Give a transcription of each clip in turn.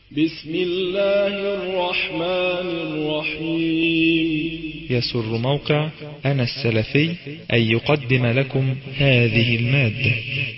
بسم الله الرحمن الرحيم. يسر موقع أنا السلفي أن يقدم لكم هذه المادة.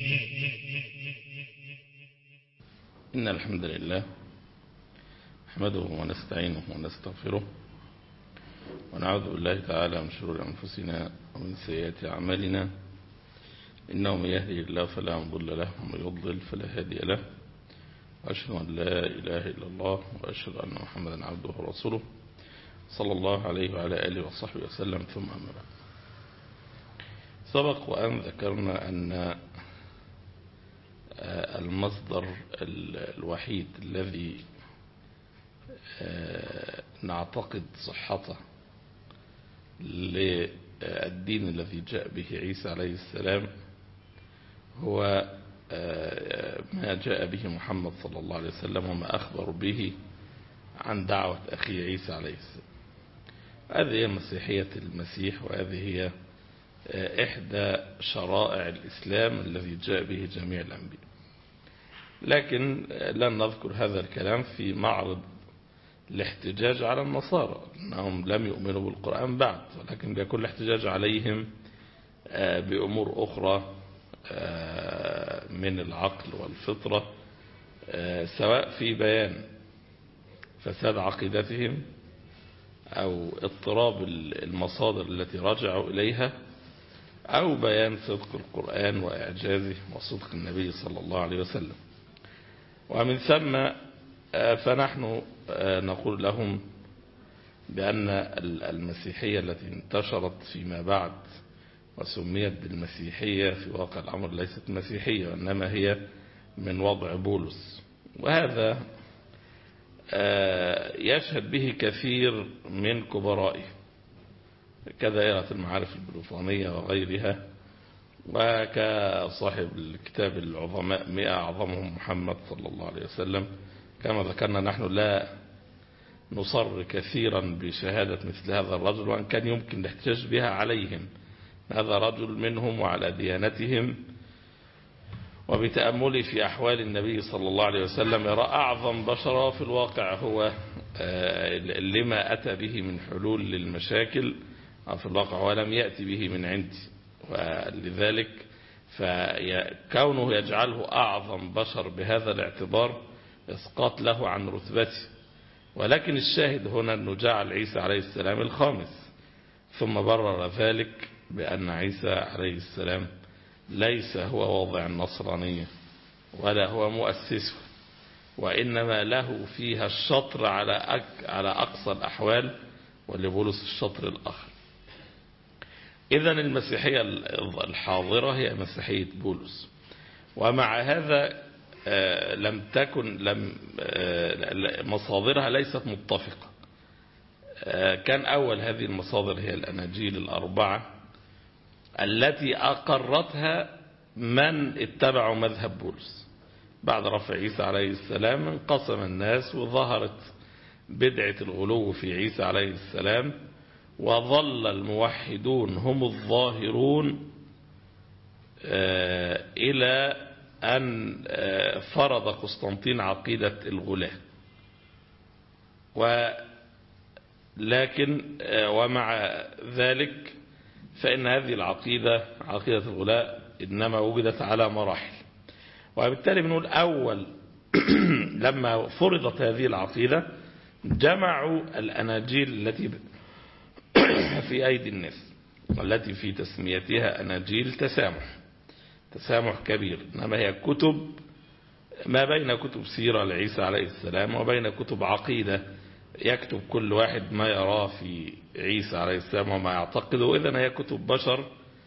إن الحمد لله نحمده ونستعينه ونستغفره ونعوذ بالله تعالى من شرور أنفسنا ومن سيئات أعمالنا، إنه من يهدي الله فلا مضل له ومن يضلل فلا هادي له، وأشهد أن لا إله إلا الله وأشهد أن محمدا عبده ورسوله صلى الله عليه وعلى آله وصحبه وسلم. ثم أما بعد، سبق وأن ذكرنا أن المصدر الوحيد الذي نعتقد صحته للدين الذي جاء به عيسى عليه السلام هو ما جاء به محمد صلى الله عليه وسلم وما أخبر به عن دعوة أخي عيسى عليه السلام. هذه هي مسيحية المسيح، وهذه هي إحدى شرائع الإسلام الذي جاء به جميع الأنبياء. لكن لن نذكر هذا الكلام في معرض الاحتجاج على النصارى، أنهم لم يؤمنوا بالقرآن بعد، ولكن بيكون الاحتجاج عليهم بأمور أخرى من العقل والفطرة، سواء في بيان فساد عقيدتهم أو اضطراب المصادر التي رجعوا إليها، أو بيان صدق القرآن وإعجازه وصدق النبي صلى الله عليه وسلم. ومن ثم فنحن نقول لهم بأن المسيحية التي انتشرت فيما بعد وسميت بالمسيحية في واقع الأمر ليست مسيحية، وإنما هي من وضع بولس، وهذا يشهد به كثير من كبرائه كدائرة المعارف البريطانية وغيرها، وكصاحب الكتاب العظماء 100 أعظمهم محمد صلى الله عليه وسلم. كما ذكرنا نحن لا نصر كثيرا بشهادة مثل هذا الرجل، وأن كان يمكن الاحتجاج بها عليهم. هذا رجل منهم وعلى ديانتهم، وبتأملي في أحوال النبي صلى الله عليه وسلم يرى أعظم بشر في الواقع هو لما أتى به من حلول للمشاكل في الواقع ولم يأتي به من عندي، ولذلك فكونه يجعله أعظم بشر بهذا الاعتبار إسقاط له عن رتبته. ولكن الشاهد هنا أنه جعل عيسى عليه السلام الخامس، ثم برر ذلك بأن عيسى عليه السلام ليس هو واضع النصرانية ولا هو مؤسسه، وإنما له فيها الشطر على أقصى الأحوال، ولبولس الشطر الآخر. إذن المسيحية الحاضرة هي مسيحية بولس، ومع هذا مصادرها ليست متفقة. كان أول هذه المصادر هي الأناجيل الأربعة التي أقرتها من اتبعوا مذهب بولس. بعد رفع عيسى عليه السلام انقسم الناس، وظهرت بدعة الغلو في عيسى عليه السلام، وظل الموحدون هم الظاهرون إلى أن فرض قسطنطين عقيدة الغلاة. ولكن ومع ذلك فإن هذه العقيدة عقيدة الغلاء إنما وجدت على مراحل، وبالتالي بنقول أول لما فرضت هذه العقيدة جمعوا الأناجيل التي في أيدي الناس، والتي في تسميتها أناجيل تسامح كبير، إنما هي كتب ما بين كتب سيرة لعيسى عليه السلام وبين كتب عقيدة، يكتب كل واحد ما يراه في عيسى عليه السلام وما يعتقده. إذن هي كتب بشر.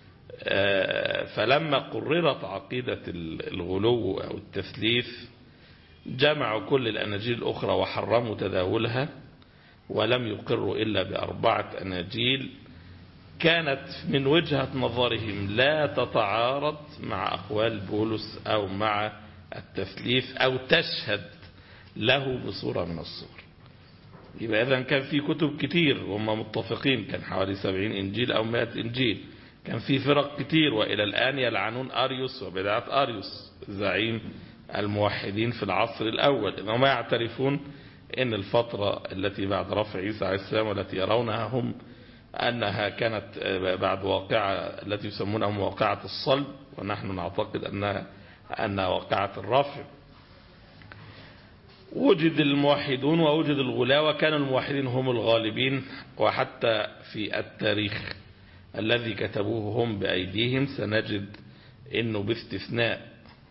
فلما قررت عقيدة الغلو أو التثليث جمعوا كل الأناجيل الأخرى وحرموا تداولها، ولم يقروا إلا ب4 أناجيل كانت من وجهة نظرهم لا تتعارض مع أقوال بولس أو مع التثليث أو تشهد له بصورة من الصور. يبقى إذن كان في كتب كتير وهم متفقين، كان حوالي 70 إنجيل أو 100 إنجيل. كان في فرق كتير، وإلى الآن يلعنون أريوس وبدعة أريوس زعيم الموحدين في العصر الأول، إنهم يعترفون أن الفترة التي بعد رفع عيسى عليه السلام والتي يرونها هم أنها كانت بعد واقعة التي يسمونها واقعة الصلب، ونحن نعتقد أنها واقعة الرفع. وجد الموحدون ووجد الغلاة، وكان الموحدين هم الغالبين. وحتى في التاريخ الذي كتبوه هم بأيديهم سنجد أنه باستثناء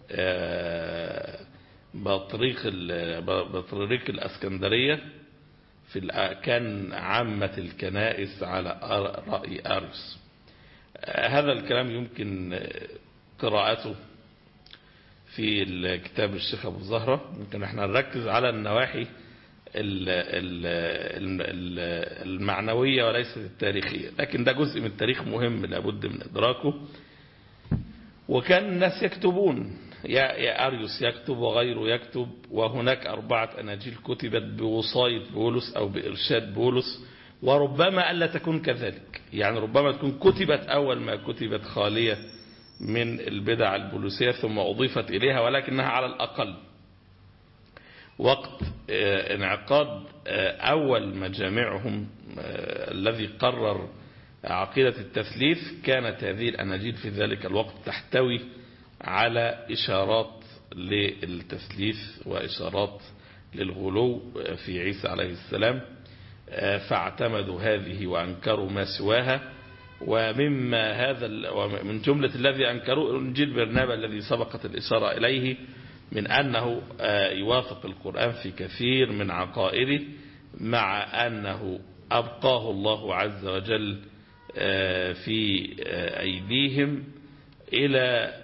بطريق الأسكندرية كان عامة الكنائس على رأي أريوس. هذا الكلام يمكن قراءته في الكتاب الشيخ أبو زهرة. ممكن احنا نركز على النواحي المعنوية وليست التاريخية، لكن ده جزء من التاريخ مهم لابد من إدراكه. وكان الناس يكتبون، يا أريوس يكتب وغيره يكتب، وهناك 4 أناجيل كتبت بوصاية بولس أو بإرشاد بولس، وربما ألا تكون كذلك، يعني ربما تكون كتبت أول ما كتبت خالية من البدع البوليسية ثم أضيفت إليها، ولكنها على الأقل وقت انعقاد أول مجامعهم الذي قرر عقيدة التثليث كانت هذه الأناجيل في ذلك الوقت تحتوي على إشارات للتثليث وإشارات للغلو في عيسى عليه السلام، فاعتمدوا هذه وأنكروا ما سواها. ومن جملة الذي أنكروا إنجيل برنابا الذي سبقت الإشارة إليه من أنه يوافق القرآن في كثير من عقائده، مع أنه أبقاه الله عز وجل في أيديهم إلى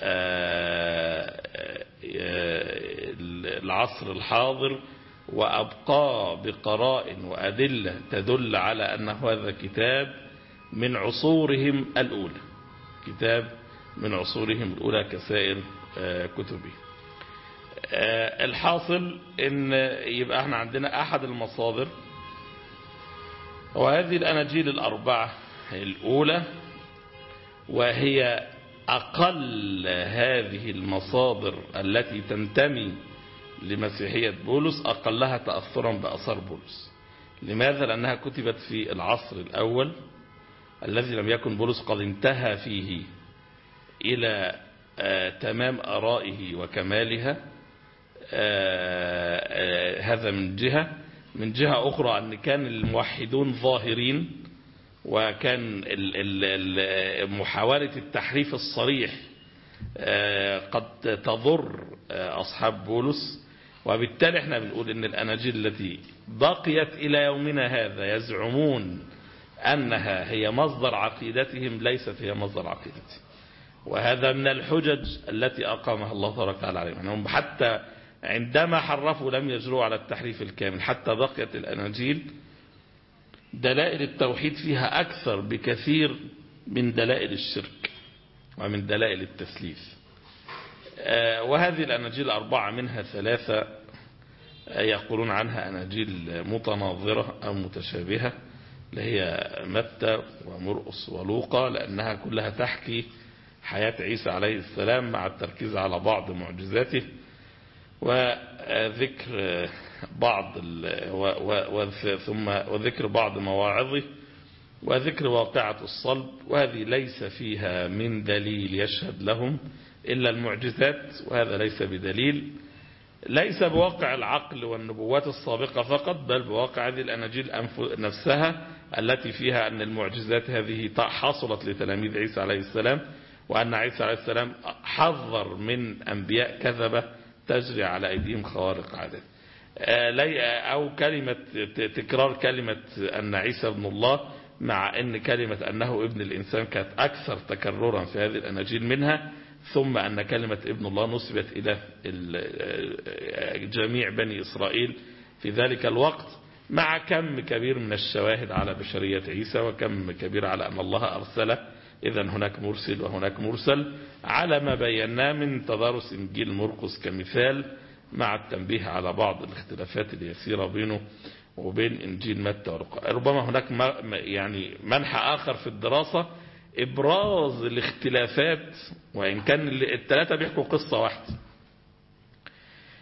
العصر الحاضر، وأبقى بقرائن وأدلة تدل على أن هذا كتاب من عصورهم الأولى، كتاب من عصورهم الأولى كسائر كتبه. الحاصل ان يبقى احنا عندنا احد المصادر وهذه الاناجيل 4 الاولى، وهي اقل هذه المصادر التي تنتمي لمسيحية بولس، اقلها تأثرا بأثار بولس. لماذا؟ لأنها كتبت في العصر الأول الذي لم يكن بولس قد انتهى فيه إلى تمام آرائه وكمالها. هذا من جهة أخرى أن كان الموحدون ظاهرين، وكان محاولة التحريف الصريح قد تضر أصحاب بولس. وبالتالي احنا بنقول ان الأناجيل التي بقيت إلى يومنا هذا يزعمون أنها هي مصدر عقيدتهم ليست هي مصدر عقيدتهم، وهذا من الحجج التي أقامها الله تبارك وتعالى عليهم. أنهم حتى عندما حرفوا لم يجروا على التحريف الكامل، حتى بقيت الأناجيل دلائل التوحيد فيها أكثر بكثير من دلائل الشرك ومن دلائل التثليث. وهذه الأناجيل 4 منها 3 يقولون عنها أناجيل متناظرة أو متشابهة، اللي هي متى ومرقس ولوقا، لأنها كلها تحكي حياة عيسى عليه السلام مع التركيز على بعض معجزاته وذكر بعض وذكر بعض مواعظه وذكر واقعة الصلب. وهذه ليس فيها من دليل يشهد لهم إلا المعجزات، وهذا ليس بدليل، ليس بواقع العقل والنبوات السابقة فقط، بل بواقع هذه الأناجيل نفسها التي فيها أن المعجزات هذه حصلت لتلاميذ عيسى عليه السلام، وأن عيسى عليه السلام حذر من أنبياء كذبة تجري على أيديهم خوارق عادات، أو تكرار كلمة أن عيسى ابن الله، مع أن كلمة أنه ابن الإنسان كانت أكثر تكررا في هذه الأناجيل منها، ثم أن كلمة ابن الله نسبت إلى جميع بني إسرائيل في ذلك الوقت، مع كم كبير من الشواهد على بشرية عيسى وكم كبير على أن الله أرسله. إذن هناك مرسل وهناك مرسل، على ما بيناه من تدارس إنجيل مرقس كمثال، مع التنبيه على بعض الاختلافات اليسيرة بينه وبين إنجيل متى ولوقا. ربما هناك يعني منحى آخر في الدراسة إبراز الاختلافات، وإن كان ال3 بيحكوا قصة واحدة،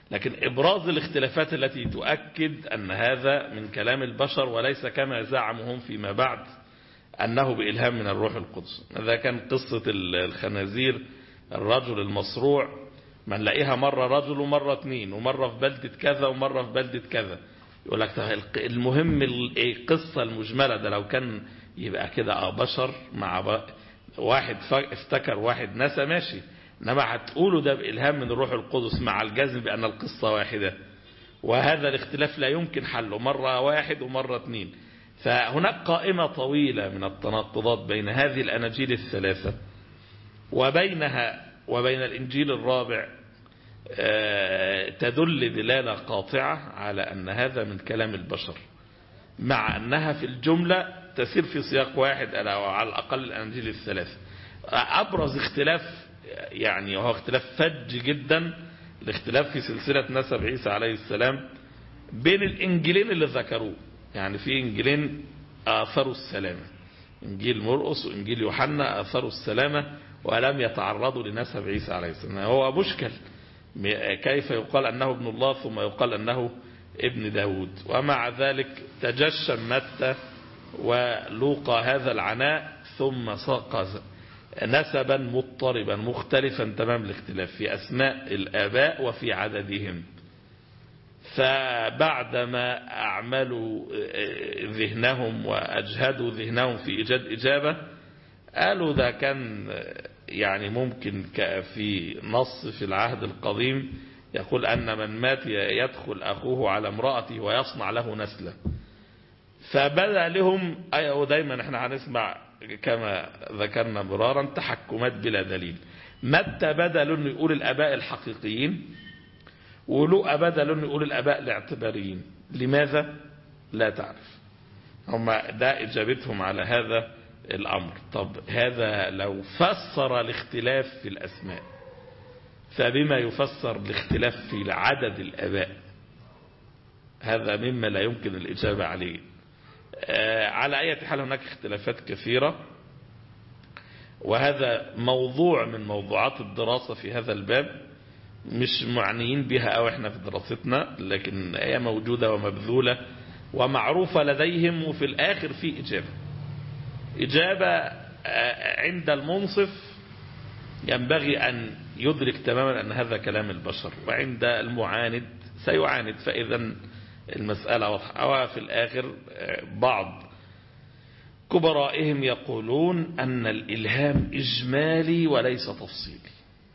لكن إبراز الاختلافات التي تؤكد أن هذا من كلام البشر وليس كما زعمهم فيما بعد أنه بإلهام من الروح القدس. هذا كان قصة الخنازير، الرجل المصروع، من لاقيها مرة رجل ومرة اثنين ومرة في بلدة كذا ومرة في بلدة كذا. يقول لك المهم القصة المجملة ده لو كان يبقى كده بشر مع واحد افتكر واحد نسى ماشي، انما هتقولوا ده بإلهام من الروح القدس مع الجزم بأن القصة واحدة، وهذا الاختلاف لا يمكن حله مرة واحد ومرة اثنين. فهناك قائمة طويلة من التناقضات بين هذه الأناجيل الثلاثة وبينها وبين الإنجيل الرابع، تدل دلالة قاطعة على أن هذا من كلام البشر، مع أنها في الجملة تسير في سياق واحد أو على الأقل الأناجيل الثلاثة. أبرز اختلاف يعني وهو اختلاف فج جدا، الاختلاف في سلسلة نسب عيسى عليه السلام بين الإنجيلين اللي ذكروه. يعني في إنجيلين آثروا السلامة، إنجيل مرقس وإنجيل يوحنا آثروا السلامة ولم يتعرضوا لنسب عيسى عليه السلام. هو مشكل كيف يقال أنه ابن الله ثم يقال أنه ابن داود، ومع ذلك تجشم متى ولوقا هذا العناء ثم ساق نسبا مضطربا مختلفا تمام الاختلاف في أسماء الآباء وفي عددهم. فبعدما أعملوا ذهنهم وأجهدوا ذهنهم في إيجاد إجابة، قالوا ده كان يعني ممكن في نص في العهد القديم يقول أن من مات يدخل أخوه على امرأته ويصنع له نسلا. فبدأ لهم ودايما احنا هنسمع كما ذكرنا مرارا تحكمات بلا دليل. متى بدأ له انه يقول الآباء الحقيقيين، ولوقا بدأ له انه يقول الآباء الاعتباريين. لماذا؟ لا تعرف. هم ده إجابتهم على هذا الأمر. طب هذا لو فسر الاختلاف في الأسماء فبما يفسر الاختلاف في عدد الآباء؟ هذا مما لا يمكن الإجابة عليه. على أي حال هناك اختلافات كثيرة، وهذا موضوع من موضوعات الدراسة في هذا الباب، مش معنيين بها أو احنا في دراستنا، لكن هي موجودة ومبذولة ومعروفة لديهم. وفي الآخر في إجابة عند المنصف ينبغي أن يدرك تماما أن هذا كلام البشر، وعند المعاند سيعاند. فإذا المسألة واضحة. وفي الآخر بعض كبرائهم يقولون أن الإلهام إجمالي وليس تفصيلي،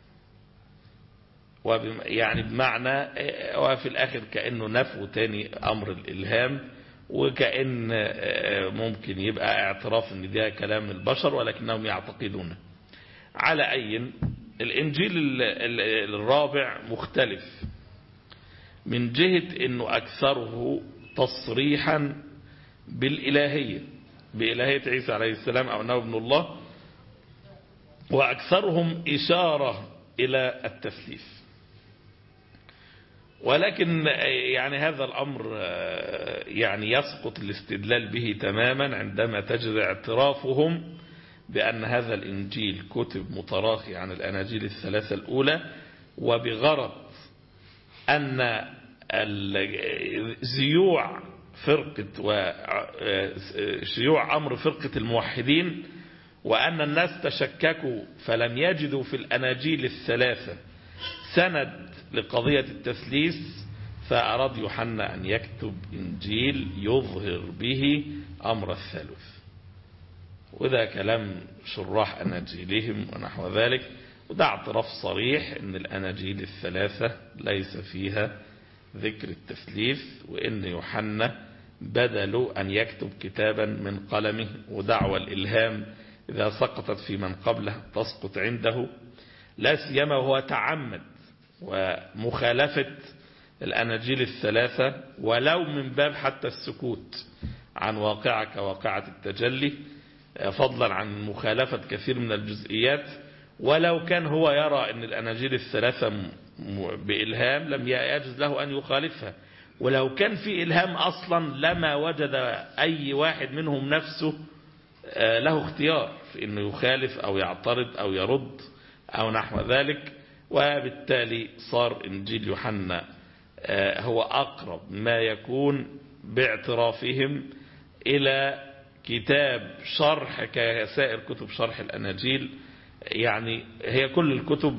يعني بمعنى وفي الآخر كأنه نفوا تاني أمر الإلهام، وكأن ممكن يبقى اعتراف ان ده كلام البشر ولكنهم يعتقدونه. على أي الإنجيل الرابع مختلف من جهة أنه أكثره تصريحا بالإلهية، بإلهية عيسى عليه السلام أو أنه ابن الله، وأكثرهم إشارة إلى التثليث. ولكن يعني هذا الأمر يعني يسقط الاستدلال به تماما عندما تجد اعترافهم بأن هذا الإنجيل كتب متراخي عن الأناجيل الثلاثة الأولى، وبغرض أن زيوع فرقة وشيوع أمر فرقة الموحدين، وأن الناس تشككوا فلم يجدوا في الأناجيل الثلاثة سند لقضية التثليث، فأراد يوحنا أن يكتب إنجيل يظهر به أمر الثالث. وده كلام شراح أناجيلهم ونحو ذلك، وده اعتراف صريح أن الأناجيل الثلاثة ليس فيها ذكر التثليث، وأن يوحنا بدل أن يكتب كتابا من قلمه، ودعوى الإلهام إذا سقطت في من قبله تسقط عنده، لا سيما وهو تعمد ومخالفة الأناجيل الثلاثة ولو من باب حتى السكوت عن واقعة كواقعة التجلي، فضلا عن مخالفة كثير من الجزئيات. ولو كان هو يرى أن الأناجيل الثلاثة بإلهام لم يجوز له أن يخالفها، ولو كان في إلهام أصلا لما وجد أي واحد منهم نفسه له اختيار في أنه يخالف أو يعترض أو يرد أو نحو ذلك. وبالتالي صار إنجيل يوحنا هو أقرب ما يكون باعترافهم إلى كتاب شرح كسائر كتب شرح الأناجيل. يعني هي كل الكتب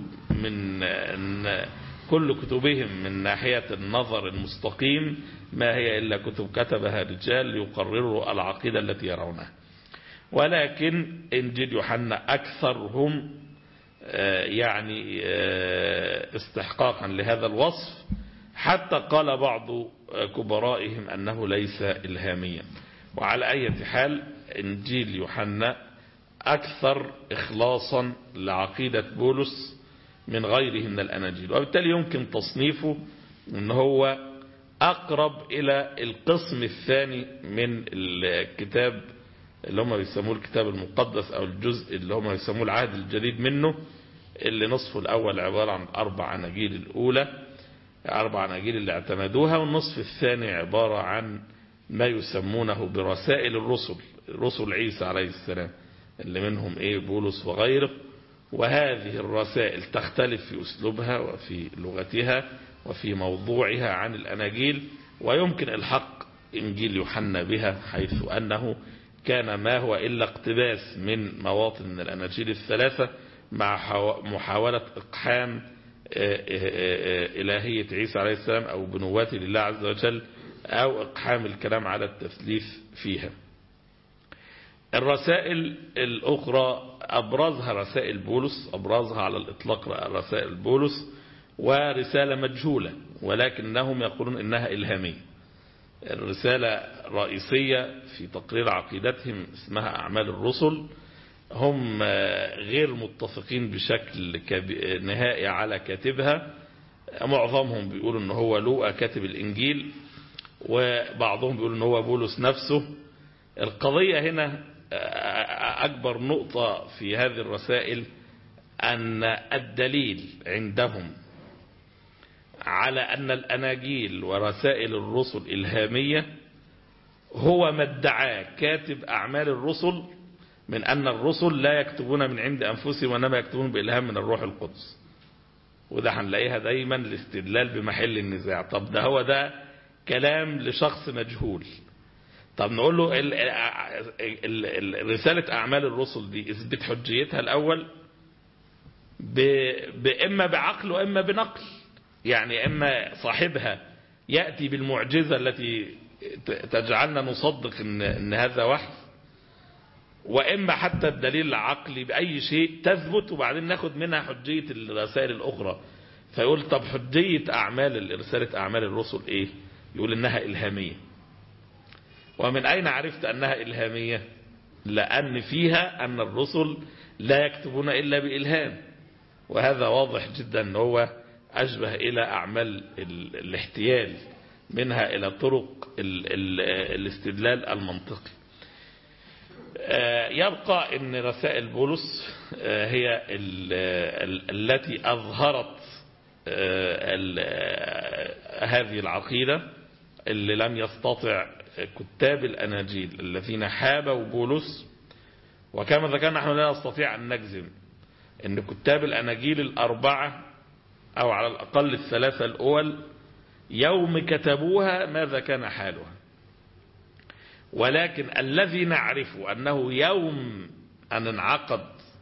كل كتبهم من ناحية النظر المستقيم ما هي إلا كتب كتبها رجال يقرروا العقيدة التي يرونها. ولكن إنجيل يوحنا أكثرهم يعني استحقاقا لهذا الوصف، حتى قال بعض كبرائهم أنه ليس إلهاميا. وعلى أي حال إنجيل يوحنا أكثر إخلاصا لعقيدة بولس من غيره من الأناجيل، وبالتالي يمكن تصنيفه أنه هو أقرب إلى القسم الثاني من الكتاب اللي هم بيسموه الكتاب المقدس، أو الجزء اللي هم بيسموه العهد الجديد منه، اللي نصفه الأول عبارة عن 4 أناجيل الأولى، 4 أناجيل اللي اعتمدوها، والنصف الثاني عبارة عن ما يسمونه برسائل الرسل، رسل عيسى عليه السلام، اللي منهم بولس وغيره. وهذه الرسائل تختلف في أسلوبها وفي لغتها وفي موضوعها عن الأناجيل، ويمكن الحق إنجيل يوحنا بها، حيث أنه كان ما هو إلا اقتباس من مواطن من الأناجيل الثلاثة مع محاولة إقحام إلهية عيسى عليه السلام أو بنوته لله عز وجل، أو إقحام الكلام على التثليث فيها. الرسائل الأخرى أبرزها رسائل بولس، أبرزها على الإطلاق رسائل بولس، ورسالة مجهولة ولكنهم يقولون إنها إلهامية. الرسالة رئيسية في تقرير عقيدتهم اسمها أعمال الرسل. هم غير متفقين بشكل نهائي على كاتبها، معظمهم بيقولوا إنه هو لوقا كاتب الإنجيل، وبعضهم بيقولوا إنه هو بولس نفسه. القضية هنا أكبر نقطة في هذه الرسائل أن الدليل عندهم على أن الأناجيل ورسائل الرسل إلهامية هو ما ادعاه كاتب أعمال الرسل من أن الرسل لا يكتبون من عند أنفسهم وإنما يكتبون بإلهام من الروح القدس. وده هنلاقيها دايما الاستدلال بمحل النزاع. طب ده كلام لشخص مجهول. طب نقول له رسالة أعمال الرسل دي اثبت حجيتها الأول إما بعقل وإما بنقل. يعني إما صاحبها يأتي بالمعجزة التي تجعلنا نصدق إن هذا وحي، وإما حتى الدليل العقلي بأي شيء تثبت وبعدين ناخد منها حجية الرسائل الأخرى. فيقول طب حجية رسالة أعمال الرسل إيه؟ يقول إنها إلهامية. ومن أين عرفت أنها إلهامية؟ لأن فيها أن الرسل لا يكتبون إلا بإلهام، وهذا واضح جدا أنه هو أشبه إلى أعمال الاحتيال منها إلى طرق الاستدلال المنطقي. يبقى أن رسائل بولس هي التي أظهرت هذه العقيدة اللي لم يستطع كتاب الأناجيل الذين حابوا بولس. وكما ذكرنا نحن لا نستطيع أن نجزم أن كتاب الأناجيل ال4 أو على الأقل ال3 الأول يوم كتبوها ماذا كان حالها، ولكن الذي نعرف أنه يوم أن انعقد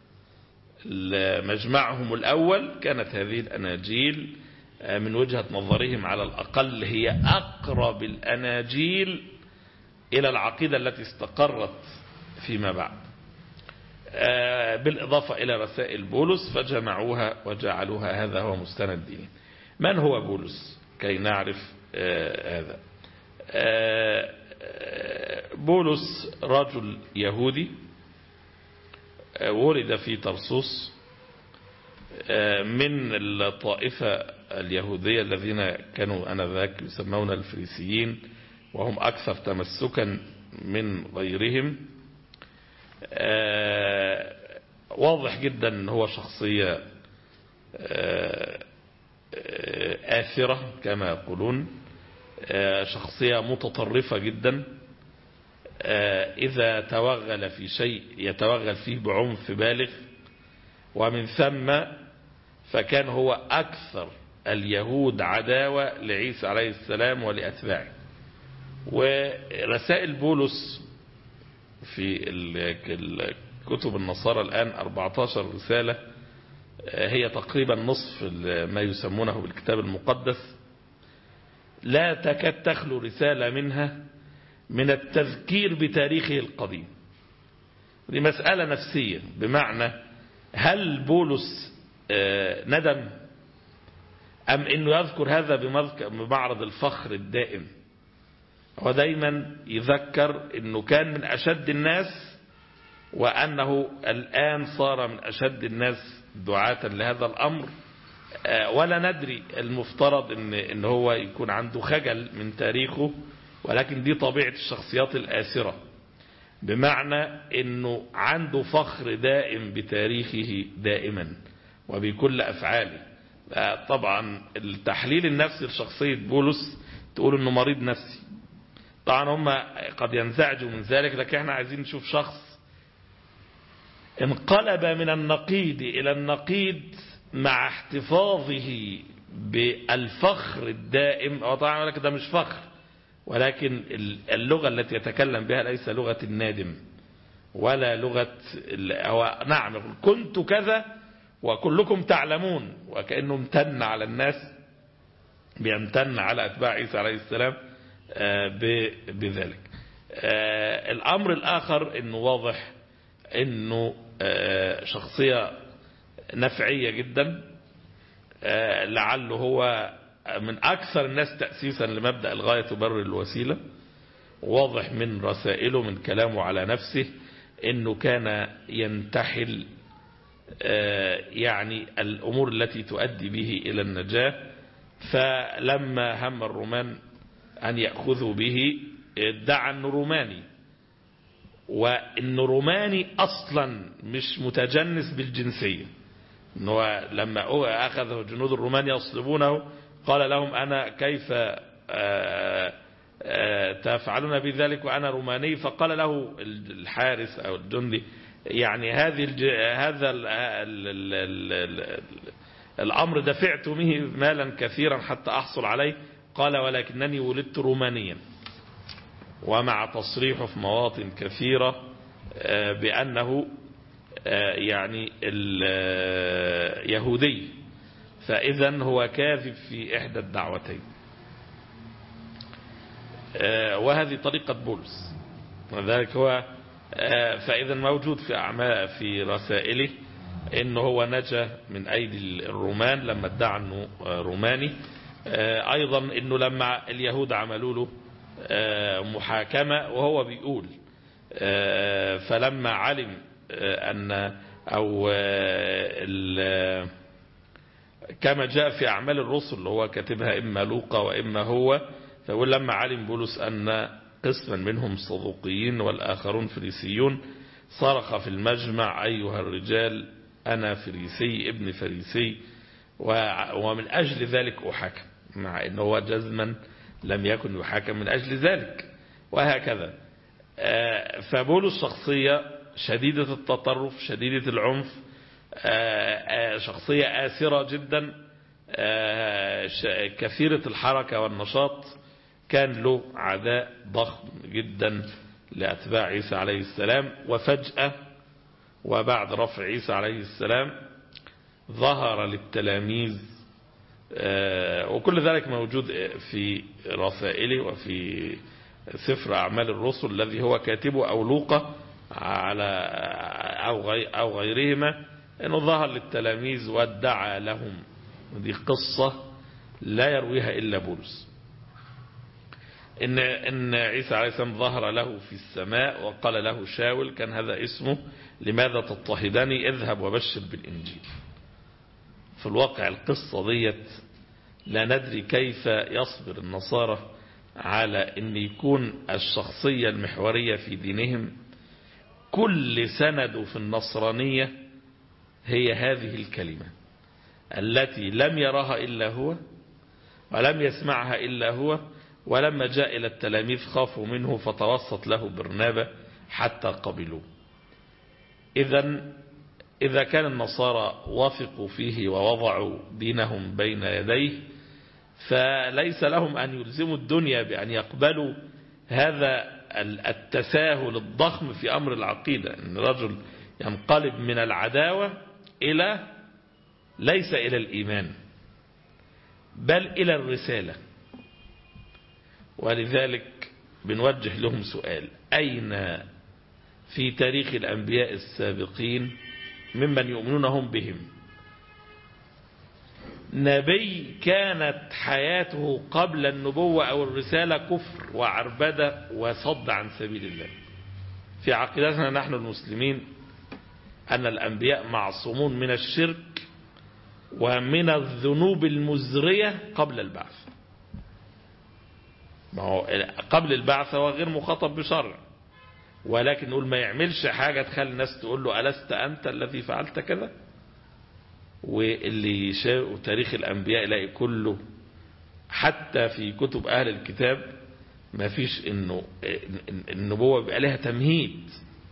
مجمعهم الأول كانت هذه الأناجيل من وجهة نظرهم على الأقل هي أقرب الأناجيل إلى العقيدة التي استقرت فيما بعد، بالإضافة إلى رسائل بولس فجمعوها وجعلوها هذا هو مستند ديني. من هو بولس كي نعرف هذا؟ بولس رجل يهودي ولد في طرسوس من الطائفة اليهودية الذين كانوا آنذاك يسمون الفريسيين، وهم أكثر تمسكا من غيرهم. واضح جدا أن هو شخصية آثرة كما يقولون، شخصية متطرفة جدا. إذا توغل في شيء يتوغل فيه بعنف بالغ، ومن ثم فكان هو أكثر اليهود عداوة لعيسى عليه السلام ولأتباعه. ورسائل بولس في كتب النصارى الآن 14 رسالة، هي تقريبا نصف ما يسمونه بالكتاب المقدس، لا تكاد تخلو رسالة منها من التذكير بتاريخه القديم. دي مسألة نفسية، بمعنى هل بولس ندم أم أنه يذكر هذا بمعرض الفخر الدائم؟ هو دايما يذكر أنه كان من أشد الناس، وأنه الآن صار من أشد الناس دعاة لهذا الأمر، ولا ندري، المفترض إن هو يكون عنده خجل من تاريخه، ولكن دي طبيعة الشخصيات الآسرة، بمعنى أنه عنده فخر دائم بتاريخه دائما وبكل أفعاله. طبعا التحليل النفسي لشخصية بولس تقول أنه مريض نفسي، طبعا هم قد ينزعجوا من ذلك، لكن احنا عايزين نشوف شخص انقلب من النقيض إلى النقيض مع احتفاظه بالفخر الدائم. طبعا ده مش فخر، ولكن اللغة التي يتكلم بها ليس لغة النادم ولا لغة هو نعم يقول كنت كذا وكلكم تعلمون، وكأنه امتن على الناس، بيمتن على أتباع عيسى عليه السلام بذلك. الأمر الآخر أنه واضح أنه شخصية نفعية جدا، لعله هو من أكثر الناس تأسيسا لمبدأ الغاية تبرر الوسيلة. واضح من رسائله، من كلامه على نفسه، أنه كان ينتحل يعني الأمور التي تؤدي به إلى النجاة. فلما هم الرومان أن يأخذوا به ادعى أنه روماني، وأنه روماني أصلا مش متجنس بالجنسية. أنه لما أخذه جنود الرومان يصلبونه قال لهم أنا كيف تفعلون بذلك وأنا روماني؟ فقال له الحارس أو الجندي يعني هذا الأمر دفعت به مالا كثيرا حتى أحصل عليه. قال ولكنني ولدت رومانيا، ومع تصريحه في مواطن كثيرة بأنه يعني اليهودي، فإذا هو كاذب في إحدى الدعوتين. وهذه طريقة بولس، وذلك هو فإذا موجود في رسائله إنه هو نجا من أيدي الرومان لما ادعى أنه روماني. أيضا إنه لما اليهود عملوا له محاكمة وهو بيقول فلما علم أن أو كما جاء في أعمال الرسل اللي هو كاتبها إما لوقا وإما هو، فيقول لما علم بولس أن قسما منهم صدوقيين والآخرون فريسيون صرخ في المجمع أيها الرجال أنا فريسي ابن فريسي، ومن أجل ذلك أحاكم، مع أنه هو جزما لم يكن يحاكم من أجل ذلك، وهكذا. فبولس شخصية شديدة التطرف، شديدة العنف، شخصية آسرة جدا، كثيرة الحركة والنشاط، كان له عداء ضخم جدا لأتباع عيسى عليه السلام. وفجأة وبعد رفع عيسى عليه السلام ظهر للتلاميذ، وكل ذلك موجود في رسائله وفي سفر أعمال الرسل الذي هو كاتبه أو لوقا أو غيرهما، أنه ظهر للتلاميذ وادعى لهم. ودي قصة لا يرويها إلا بولس، إن عيسى عليه السلام ظهر له في السماء وقال له شاول، كان هذا اسمه، لماذا تضطهدني؟ اذهب وبشر بالإنجيل. في الواقع القصة ديت لا ندري كيف يصبر النصارى على أن يكون الشخصية المحورية في دينهم كل سند في النصرانية هي هذه الكلمة التي لم يراها إلا هو ولم يسمعها إلا هو، ولما جاء إلى التلاميذ خافوا منه فتوسط له برنابا حتى قبلوه. إذن إذا كان النصارى وثقوا فيه ووضعوا دينهم بين يديه فليس لهم أن يلزموا الدنيا بأن يقبلوا هذا التساهل الضخم في أمر العقيدة، أن رجل ينقلب من العداوة ليس إلى الإيمان بل إلى الرسالة. ولذلك بنوجه لهم سؤال: أين في تاريخ الأنبياء السابقين ممن يؤمنون هم بهم نبي كانت حياته قبل النبوة أو الرسالة كفر وعربدة وصد عن سبيل الله؟ في عقيدتنا نحن المسلمين أن الأنبياء معصومون من الشرك ومن الذنوب المزرية قبل البعث. ما هو قبل البعث هو غير مخاطب بشرع، ولكن نقول ما يعملش حاجة تخلي الناس تقول له ألست أنت الذي فعلت كذا. واللي يشاء تاريخ الأنبياء يلاقي كله حتى في كتب أهل الكتاب ما فيش إنه النبوة بيبقى لها تمهيد،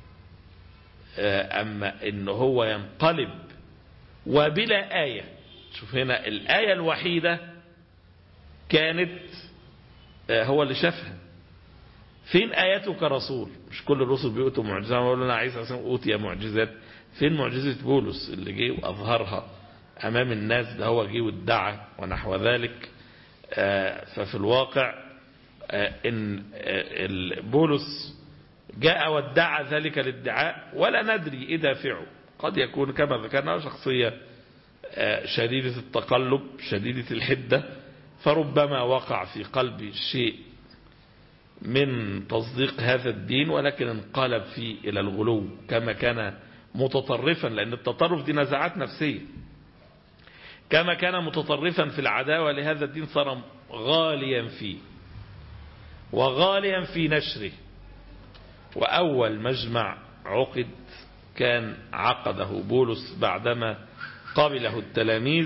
أما إنه هو ينقلب وبلا آية. شوف هنا الآية الوحيدة كانت هو اللي شافها. فين آياته كرسول؟ مش كل الرسل بيؤتوا معجزات، ويقولوا لنا عيسى عليه أوتي معجزات. فين معجزة بولس اللي جه وأظهرها أمام الناس؟ ده هو جه وادعى ونحو ذلك. ففي الواقع إن بولس جاء وادعى ذلك الادعاء ولا ندري إيه دافعه. قد يكون كما ذكرنا شخصية شديدة التقلب شديدة الحدة، فربما وقع في قلبي شيء من تصديق هذا الدين ولكن انقلب فيه إلى الغلو كما كان متطرفا، لأن التطرف دي نزعات نفسية. كما كان متطرفا في العداوة لهذا الدين صار غاليا فيه وغاليا في نشره. وأول مجمع عقد كان عقده بولس بعدما قبله التلاميذ،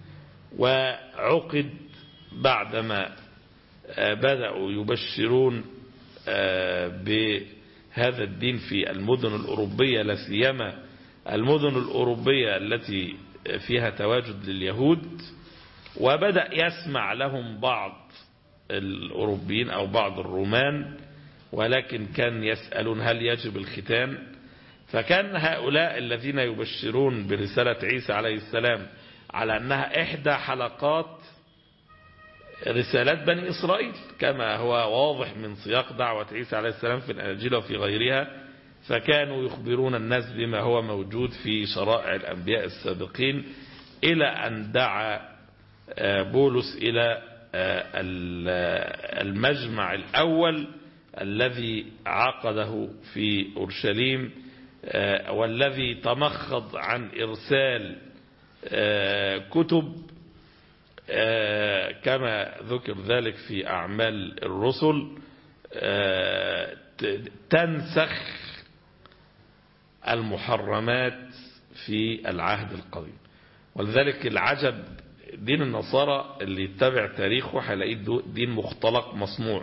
وعقد بعدما بدأوا يبشرون بهذا الدين في المدن الأوروبية، لا سيما المدن الأوروبية التي فيها تواجد لليهود. وبدأ يسمع لهم بعض الأوروبيين أو بعض الرومان، ولكن كان يسألون هل يجب الختان. فكان هؤلاء الذين يبشرون برسالة عيسى عليه السلام على أنها إحدى حلقات رسالات بني إسرائيل كما هو واضح من سياق دعوة عيسى عليه السلام في الأناجيل وفي غيرها، فكانوا يخبرون الناس بما هو موجود في شرائع الأنبياء السابقين، إلى أن دعا بولس إلى المجمع الأول الذي عقده في أورشليم، والذي تمخض عن إرسال كتب كما ذكر ذلك في أعمال الرسل تنسخ المحرمات في العهد القديم. ولذلك العجب دين النصارى اللي يتبع تاريخه هيلاقيه دين مختلق مصنوع.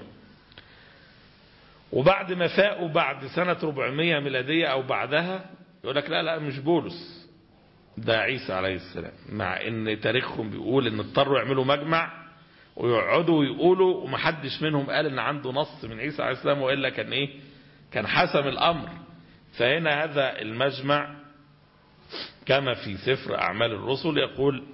وبعد ما فاقوا بعد سنة 400 ميلادية أو بعدها يقول لك لا مش بولس، ده عيسى عليه السلام، مع ان تاريخهم بيقول ان اضطروا يعملوا مجمع ويقعدوا ويقولوا ومحدش منهم قال ان عنده نص من عيسى عليه السلام، وإلا كان حسم الأمر. فهنا هذا المجمع كما في سفر أعمال الرسل يقول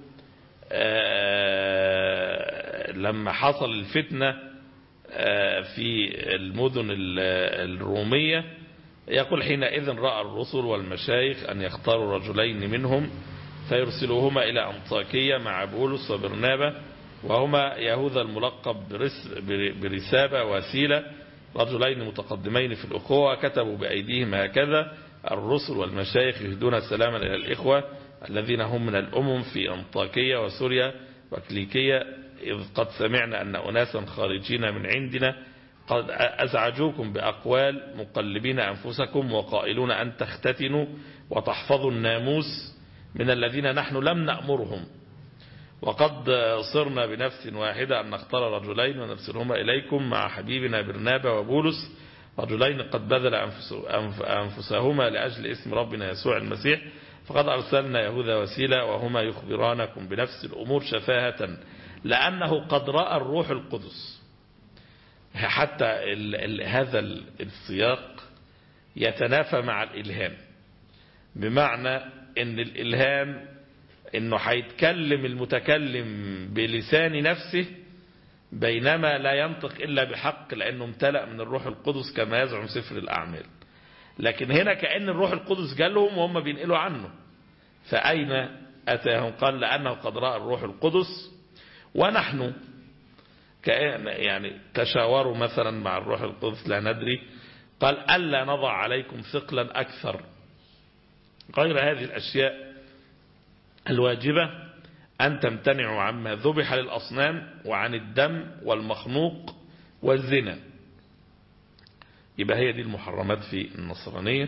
لما حصل الفتنة في المدن الرومية، يقول حينئذ رأى الرسل والمشايخ أن يختاروا رجلين منهم فيرسلوهما إلى أنطاكية مع بولس وبرنابا، وهما يهوذا الملقب برسابة وسيلة، رجلين متقدمين في الأخوة، كتبوا بأيديهم هكذا: الرسل والمشايخ يهدون سلاما إلى الإخوة الذين هم من الأمم في أنطاكية وسوريا وكليكية، إذ قد سمعنا أن أناسا خارجين من عندنا قد أزعجوكم بأقوال مقلبين أنفسكم وقائلون أن تختتنوا وتحفظوا الناموس من الذين نحن لم نأمرهم، وقد صرنا بنفس واحدة أن نختار رجلين ونرسلهما إليكم مع حبيبنا برنابا وبولس، رجلين قد بذل أنفسهما لأجل اسم ربنا يسوع المسيح، فقد أرسلنا يهوذا وسيلة وهما يخبرانكم بنفس الأمور شفاهة لأنه قد رأى الروح القدس. حتى هذا السياق يتنافى مع الإلهام، بمعنى ان الإلهام انه هيتكلم المتكلم بلسان نفسه بينما لا ينطق إلا بحق لأنه امتلأ من الروح القدس كما يزعم سفر الأعمال. لكن هنا كأن الروح القدس جالهم وهم بينقلوا عنه، فأين أتاهم؟ قال لأنه قد رأى الروح القدس. ونحن يعني تشاوروا مثلا مع الروح القدس لا ندري، قال ألا نضع عليكم ثقلا أكثر غير هذه الأشياء الواجبة أن تمتنعوا عما ذبح للأصنام وعن الدم والمخنوق والزنا. يبقى هي دي المحرمات في النصرانية،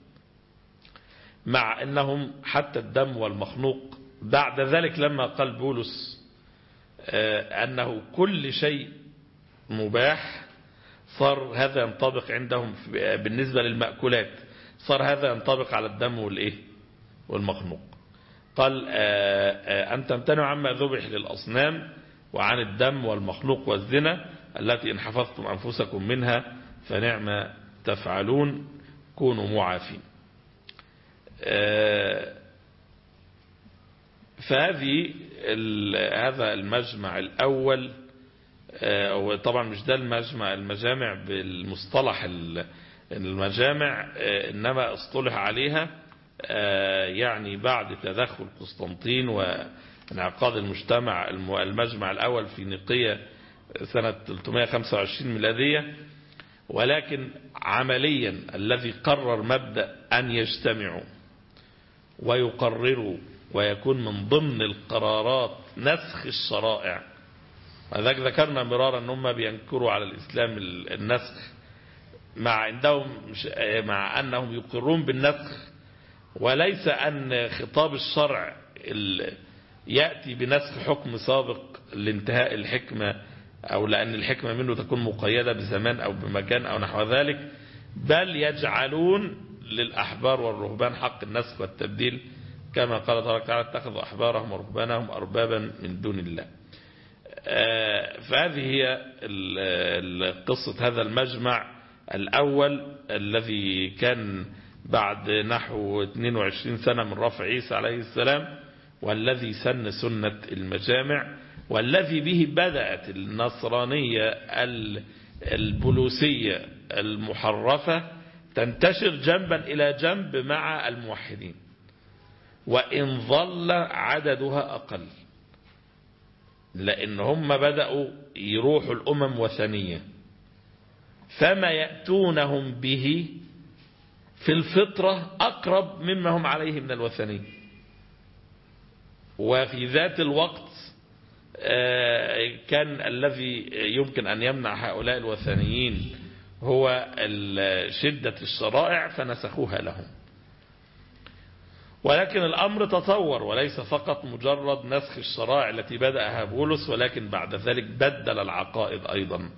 مع أنهم حتى الدم والمخنوق بعد ذلك لما قال بولس أنه كل شيء مباح صار هذا ينطبق عندهم بالنسبة للمأكولات، صار هذا ينطبق على الدم والمخنوق. قال أن تمتنعوا عما ذبح للأصنام وعن الدم والمخنوق والزنا التي إن حفظتم أنفسكم منها فنعم تفعلون كونوا معافين. فهذه هذا المجمع الأول، وطبعا مش ده المجامع بالمصطلح المجامع، إنما اصطلح عليها يعني بعد تدخل قسطنطين وانعقاد المجمع الأول في نيقية سنة 325 ميلادية. ولكن عمليا الذي قرر مبدأ أن يجتمعوا ويقرروا ويكون من ضمن القرارات نسخ الشرائع. وذلك ذكرنا مرارا أنهم بينكروا على الإسلام النسخ، مع أنهم يقرون بالنسخ، وليس أن خطاب الشرع يأتي بنسخ حكم سابق لانتهاء الحكمة أو لأن الحكمة منه تكون مقيدة بزمان أو بمكان أو نحو ذلك، بل يجعلون للأحبار والرهبان حق النسخ والتبديل كما قال تبارك وتعالى اتخذوا أحبارهم ورهبانهم أربابا من دون الله. فهذه هي قصة هذا المجمع الأول الذي كان بعد نحو 22 سنة من رفع عيسى عليه السلام، والذي سن سنة المجامع، والذي به بدأت النصرانية البولوسية المحرفة تنتشر جنبا إلى جنب مع الموحدين، وإن ظل عددها أقل، لأن هم بدأوا يروحوا الأمم وثنية، فما يأتونهم به في الفطرة أقرب مما هم عليه من الوثنية. وفي ذات الوقت كان الذي يمكن أن يمنع هؤلاء الوثنيين هو شدة الشرائع فنسخوها لهم. ولكن الأمر تطور، وليس فقط مجرد نسخ الشرائع التي بدأها بولس، ولكن بعد ذلك بدل العقائد أيضا.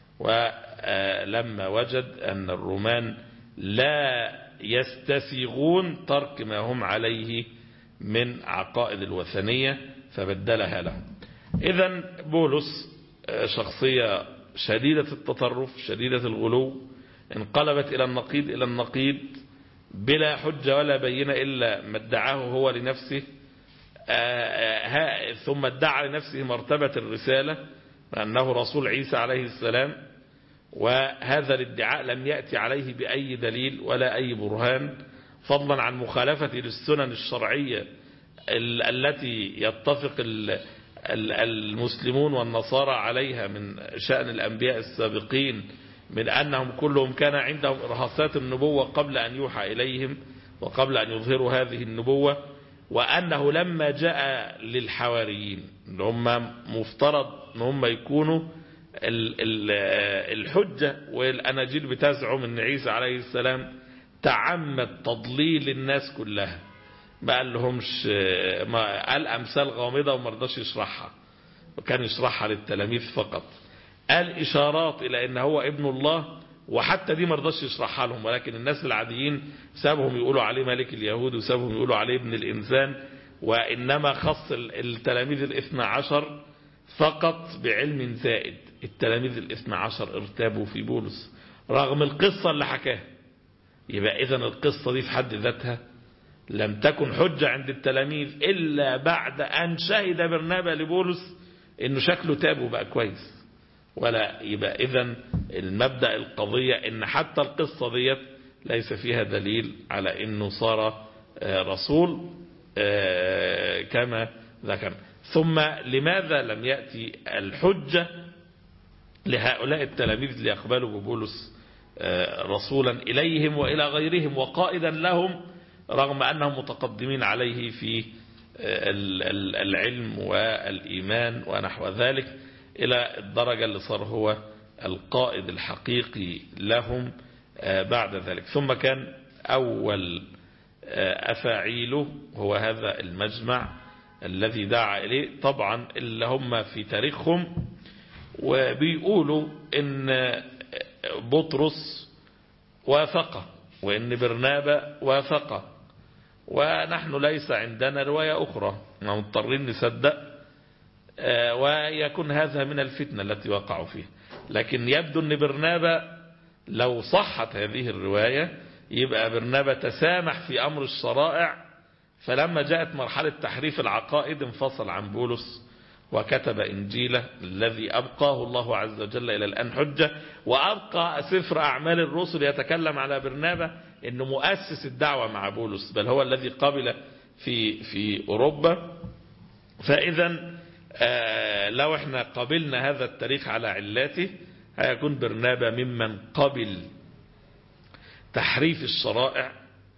ولما وجد أن الرومان لا يستسيغون ترك ما هم عليه من عقائد الوثنية فبدلها لهم. إذن بولس شخصية شديدة التطرف شديدة الغلو، انقلبت إلى النقيض بلا حجة ولا بينة إلا ما ادعاه هو لنفسه، ثم ادعى لنفسه مرتبة الرسالة أنه رسول عيسى عليه السلام، وهذا الادعاء لم يأتي عليه بأي دليل ولا أي برهان، فضلا عن مخالفة للسنن الشرعية التي يتفق المسلمون والنصارى عليها من شأن الأنبياء السابقين، من أنهم كلهم كان عندهم إرهاصات النبوة قبل أن يوحى إليهم وقبل أن يظهروا هذه النبوة، وأنه لما جاء للحواريين اللي هم مفترض أن هم يكونوا الحجة، والأناجيل بتزعم أن عيسى عليه السلام تعمد تضليل الناس كلها، ما قال لهمش، ما قال أمثال غامضة وما رضاش يشرحها، وكان يشرحها للتلاميذ فقط. قال إشارات إلى أن هو ابن الله، وحتى دي مرضاش يشرحها لهم، ولكن الناس العاديين سابهم يقولوا عليه ملك اليهود وسابهم يقولوا عليه ابن الإنسان، وإنما خص التلاميذ الاثنى عشر فقط بعلم زائد. التلاميذ الاثنى عشر ارتابوا في بولس رغم القصة اللي حكاها. يبقى إذن القصة دي في حد ذاتها لم تكن حجة عند التلاميذ إلا بعد أن شهد برنابا لبولس إنه شكله تاب وبقى كويس. ولا يبقى إذن المبدأ القضية إن حتى القصة ديت ليس فيها دليل على إنه صار رسول كما ذكر. ثم لماذا لم يأتي الحجة لهؤلاء التلاميذ ليقبلوا ببولس رسولا إليهم وإلى غيرهم وقائدا لهم، رغم أنهم متقدمين عليه في العلم والإيمان ونحو ذلك، إلى الدرجة اللي صار هو القائد الحقيقي لهم بعد ذلك. ثم كان أول أفاعيله هو هذا المجمع الذي دعا إليه، طبعا اللي هم في تاريخهم وبيقولوا إن بطرس وافقه وإن برنابا وافقه، ونحن ليس عندنا رواية أخرى، مضطرين نصدق، ويكون هذا من الفتنة التي وقعوا فيها. لكن يبدو أن برنابا لو صحت هذه الرواية يبقى برنابا تسامح في أمر الشرائع، فلما جاءت مرحلة تحريف العقائد انفصل عن بولس وكتب إنجيله الذي أبقاه الله عز وجل إلى الآن حجة، وأبقى سفر أعمال الرسل يتكلم على برنابا إنه مؤسس الدعوة مع بولس، بل هو الذي قبل في أوروبا. فإذا لو احنا قبلنا هذا التاريخ على علاته هيكون برنابا ممن قبل تحريف الشرائع،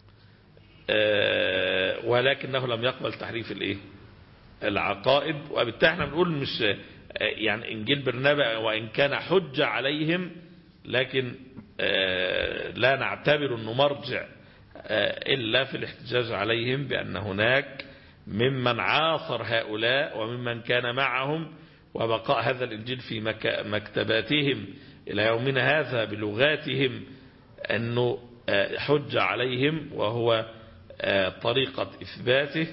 ولكنه لم يقبل تحريف العقائد. وبالتالي احنا بنقول مش يعني إنجيل برنابا وإن كان حجة عليهم، لكن لا نعتبر أنه مرجع إلا في الاحتجاج عليهم بأن هناك ممن عاصر هؤلاء وممن كان معهم، وبقاء هذا الإنجيل في مكتباتهم إلى يومنا هذا بلغاتهم أنه حجة عليهم، وهو طريقة إثباته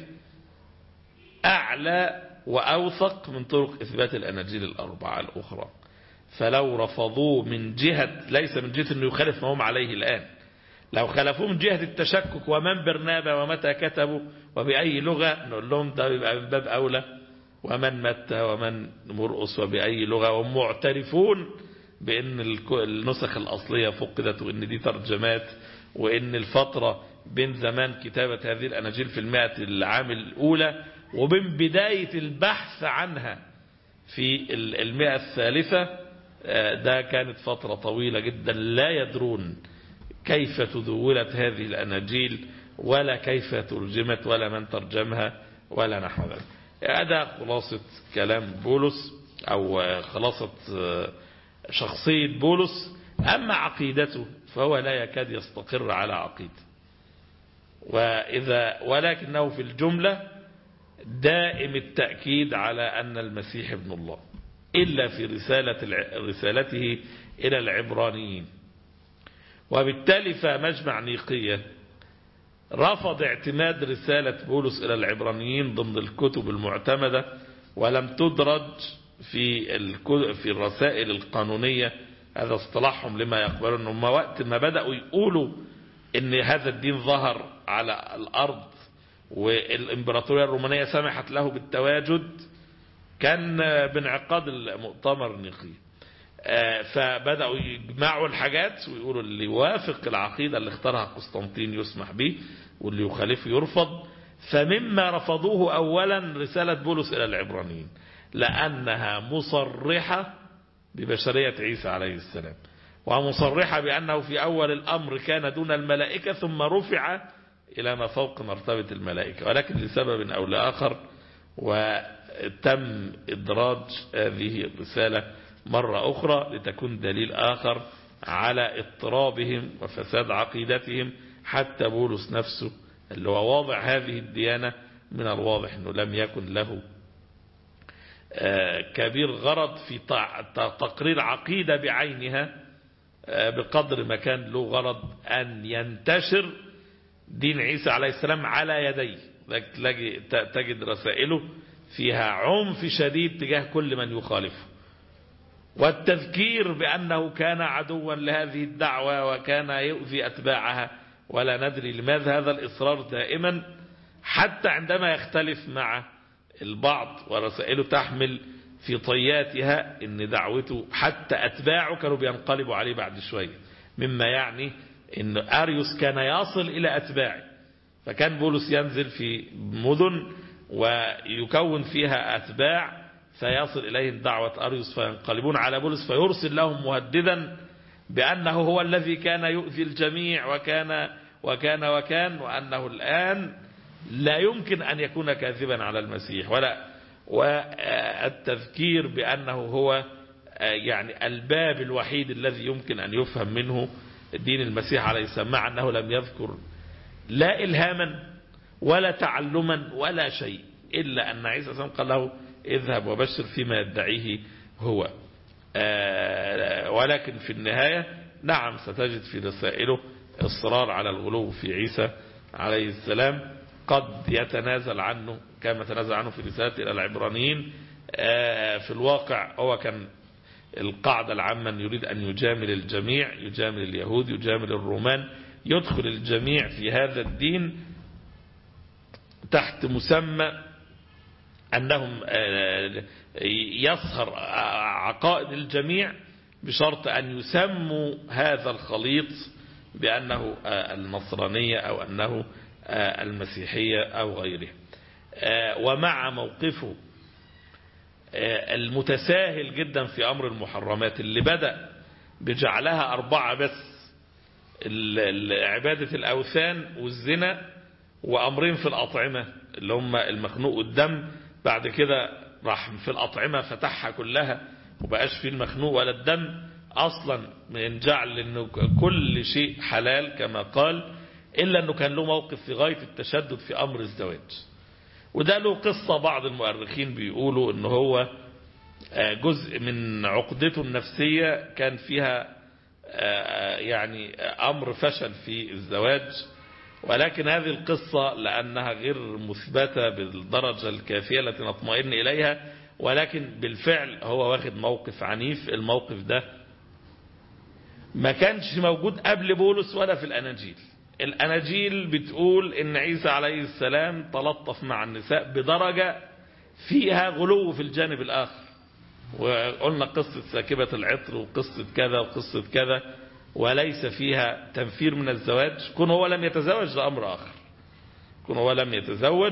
أعلى وأوثق من طرق إثبات الأناجيل الأربعة الأخرى. فلو رفضوه من جهة، ليس من جهة أنه يخالف ما هم عليه الآن، لو خالفوه من جهة التشكك ومن برنابا ومتى كتبوا وبأي لغة، نقول لهم ده يبقى من باب أولى، ومن متى ومن مرقس وبأي لغة، ومعترفون بأن النسخ الأصلية فقدت، وأن دي ترجمات، وأن الفترة بين زمان كتابة هذه الأناجيل في 100 العام الأولى وبين بداية البحث عنها في 100 الثالثة، ده كانت فترة طويلة جدا لا يدرون كيف تدولت هذه الأناجيل ولا كيف ترجمت ولا من ترجمها ولا نحو ذلك. هذا خلاصة كلام بولس أو خلاصة شخصية بولس. أما عقيدته فهو لا يكاد يستقر على عقيدة، ولكنه في الجملة دائم التأكيد على أن المسيح ابن الله، إلا في رسالته إلى العبرانيين. وبالتالي فمجمع نيقية رفض اعتماد رسالة بولس إلى العبرانيين ضمن الكتب المعتمدة، ولم تدرج في الرسائل القانونية. هذا اصطلاحهم لما يقبلون. هم وقت ما بدأوا يقولوا إن هذا الدين ظهر على الأرض والإمبراطورية الرومانية سمحت له بالتواجد، كان بانعقاد المؤتمر النيقي، فبدأوا يجمعوا الحاجات ويقولوا اللي يوافق العقيدة اللي اختارها قسطنطين يسمح به، واللي يخالفه يرفض. فمما رفضوه أولا رسالة بولس إلى العبرانيين، لأنها مصرحة ببشرية عيسى عليه السلام، ومصرحة بأنه في أول الأمر كان دون الملائكة ثم رفع إلى ما فوق مرتبة الملائكة، ولكن لسبب أو لآخر وتم إدراج هذه الرسالة مرة أخرى لتكون دليل آخر على اضطرابهم وفساد عقيدتهم. حتى بولس نفسه اللي هو واضع هذه الديانة من الواضح أنه لم يكن له كبير غرض في تقرير عقيدة بعينها بقدر ما كان له غرض أن ينتشر دين عيسى عليه السلام على يديه. تجد رسائله فيها عنف شديد تجاه كل من يخالفه، والتذكير بأنه كان عدوا لهذه الدعوة وكان يؤذي أتباعها، ولا ندري لماذا هذا الإصرار دائما حتى عندما يختلف مع البعض. ورسائله تحمل في طياتها ان دعوته حتى أتباعه كانوا بينقلبوا عليه بعد شوية، مما يعني ان أريوس كان يصل إلى أتباعه. فكان بولس ينزل في مدن ويكون فيها أتباع فيصل إليهم دعوة أريوس فينقلبون على بولس فيرسل لهم مهددا بأنه هو الذي كان يؤذي الجميع وكان وأنه الآن لا يمكن أن يكون كاذبا على المسيح، والتذكير بأنه هو يعني الباب الوحيد الذي يمكن أن يفهم منه دين المسيح عليه السلام، مع أنه لم يذكر لا إلهاما ولا تعلما ولا شيء، إلا أن عيسى السلام قال له اذهب وبشر فيما يدعيه هو. ولكن في النهاية نعم ستجد في رسائله إصرار على الغلو في عيسى عليه السلام، قد يتنازل عنه كما تنازل عنه في رسالة إلى العبرانيين. في الواقع هو كان القاعدة العامة أن يريد أن يجامل الجميع، يجامل اليهود، يجامل الرومان، يدخل الجميع في هذا الدين تحت مسمى أنهم يصهر عقائد الجميع بشرط أن يسموا هذا الخليط بأنه النصرانية أو أنه المسيحية أو غيره. ومع موقفه المتساهل جدا في أمر المحرمات اللي بدأ بجعلها 4 بس، عبادة الأوثان والزنا وأمرين في الأطعمة اللي هم المخنوق والدم، بعد كده راح في الأطعمة فتحها كلها وبقاش في المخنوق ولا الدم أصلا، من جعل أنه كل شيء حلال كما قال، إلا أنه كان له موقف في غاية التشدد في أمر الزواج. وده له قصة بعض المؤرخين بيقولوا أنه هو جزء من عقدته النفسية كان فيها يعني أمر فشل في الزواج، ولكن هذه القصة لأنها غير مثبتة بالدرجة الكافية التي نطمئن إليها، ولكن بالفعل هو واخد موقف عنيف. الموقف ده ما كانش موجود قبل بولس ولا في الأناجيل. الأناجيل بتقول إن عيسى عليه السلام تلطف مع النساء بدرجة فيها غلو في الجانب الآخر، وقلنا قصة ساكبة العطر وقصة كذا وقصة كذا، وليس فيها تنفير من الزواج. كون هو لم يتزوج ده أمر آخر، كون هو لم يتزوج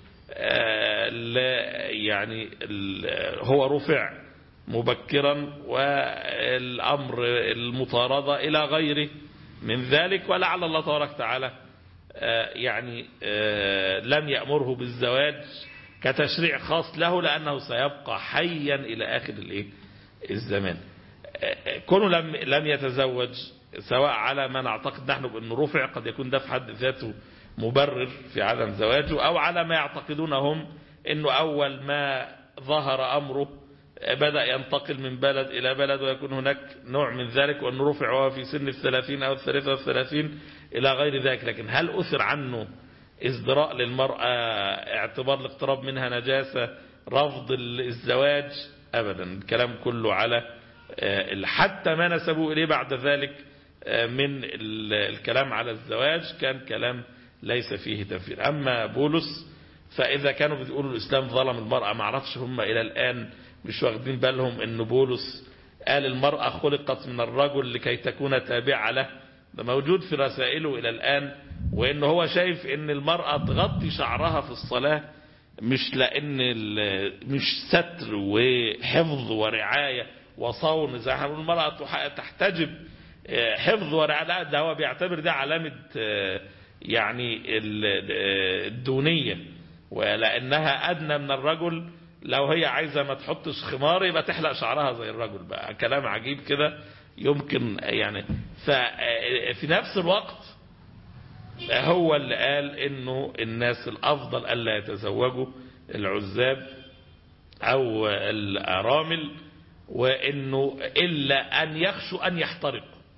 يعني هو رفع مبكرا، والأمر المطاردة إلى غيره من ذلك، ولعل الله تبارك وتعالى يعني لم يأمره بالزواج كتشريع خاص له، لأنه سيبقى حيا إلى آخر الزمان. كونه لم يتزوج، سواء على ما نعتقد نحن بأنه رفع، قد يكون ده في حد ذاته مبرر في عدم زواجه، أو على ما يعتقدونهم أنه أول ما ظهر أمره بدأ ينتقل من بلد إلى بلد، ويكون هناك نوع من ذلك، وأنه رفع وهو في سن 30 أو 33 إلى غير ذلك. لكن هل أثر عنه ازدراء للمرأة، اعتبار الاقتراب منها نجاسة، رفض الزواج؟ أبدا. الكلام كله على حتى ما نسبوا إليه بعد ذلك من الكلام على الزواج كان كلام ليس فيه تنفير. أما بولس فإذا كانوا بيقولوا الإسلام ظلم المرأة، ما عرفش هم إلى الآن مش واخدين بالهم أن بولس قال المرأة خلقت من الرجل لكي تكون تابعة له. ده موجود في رسائله إلى الآن، وإن هو شايف أن المرأة تغطي شعرها في الصلاة مش لأن مش ستر وحفظ ورعاية وصون زي المرأة تحتجب حفظ ورعاية، لا، ده هو بيعتبر ده علامة يعني الدونية، ولأنها أدنى من الرجل. لو هي عايزة ما تحطش خمار يبقى تحلق شعرها زي الرجل. بقى كلام عجيب كده يمكن يعني. ففي نفس الوقت هو اللي قال انه الناس الافضل الا يتزوجوا العزاب او الارامل، وانه الا ان يخشوا ان يحترقوا.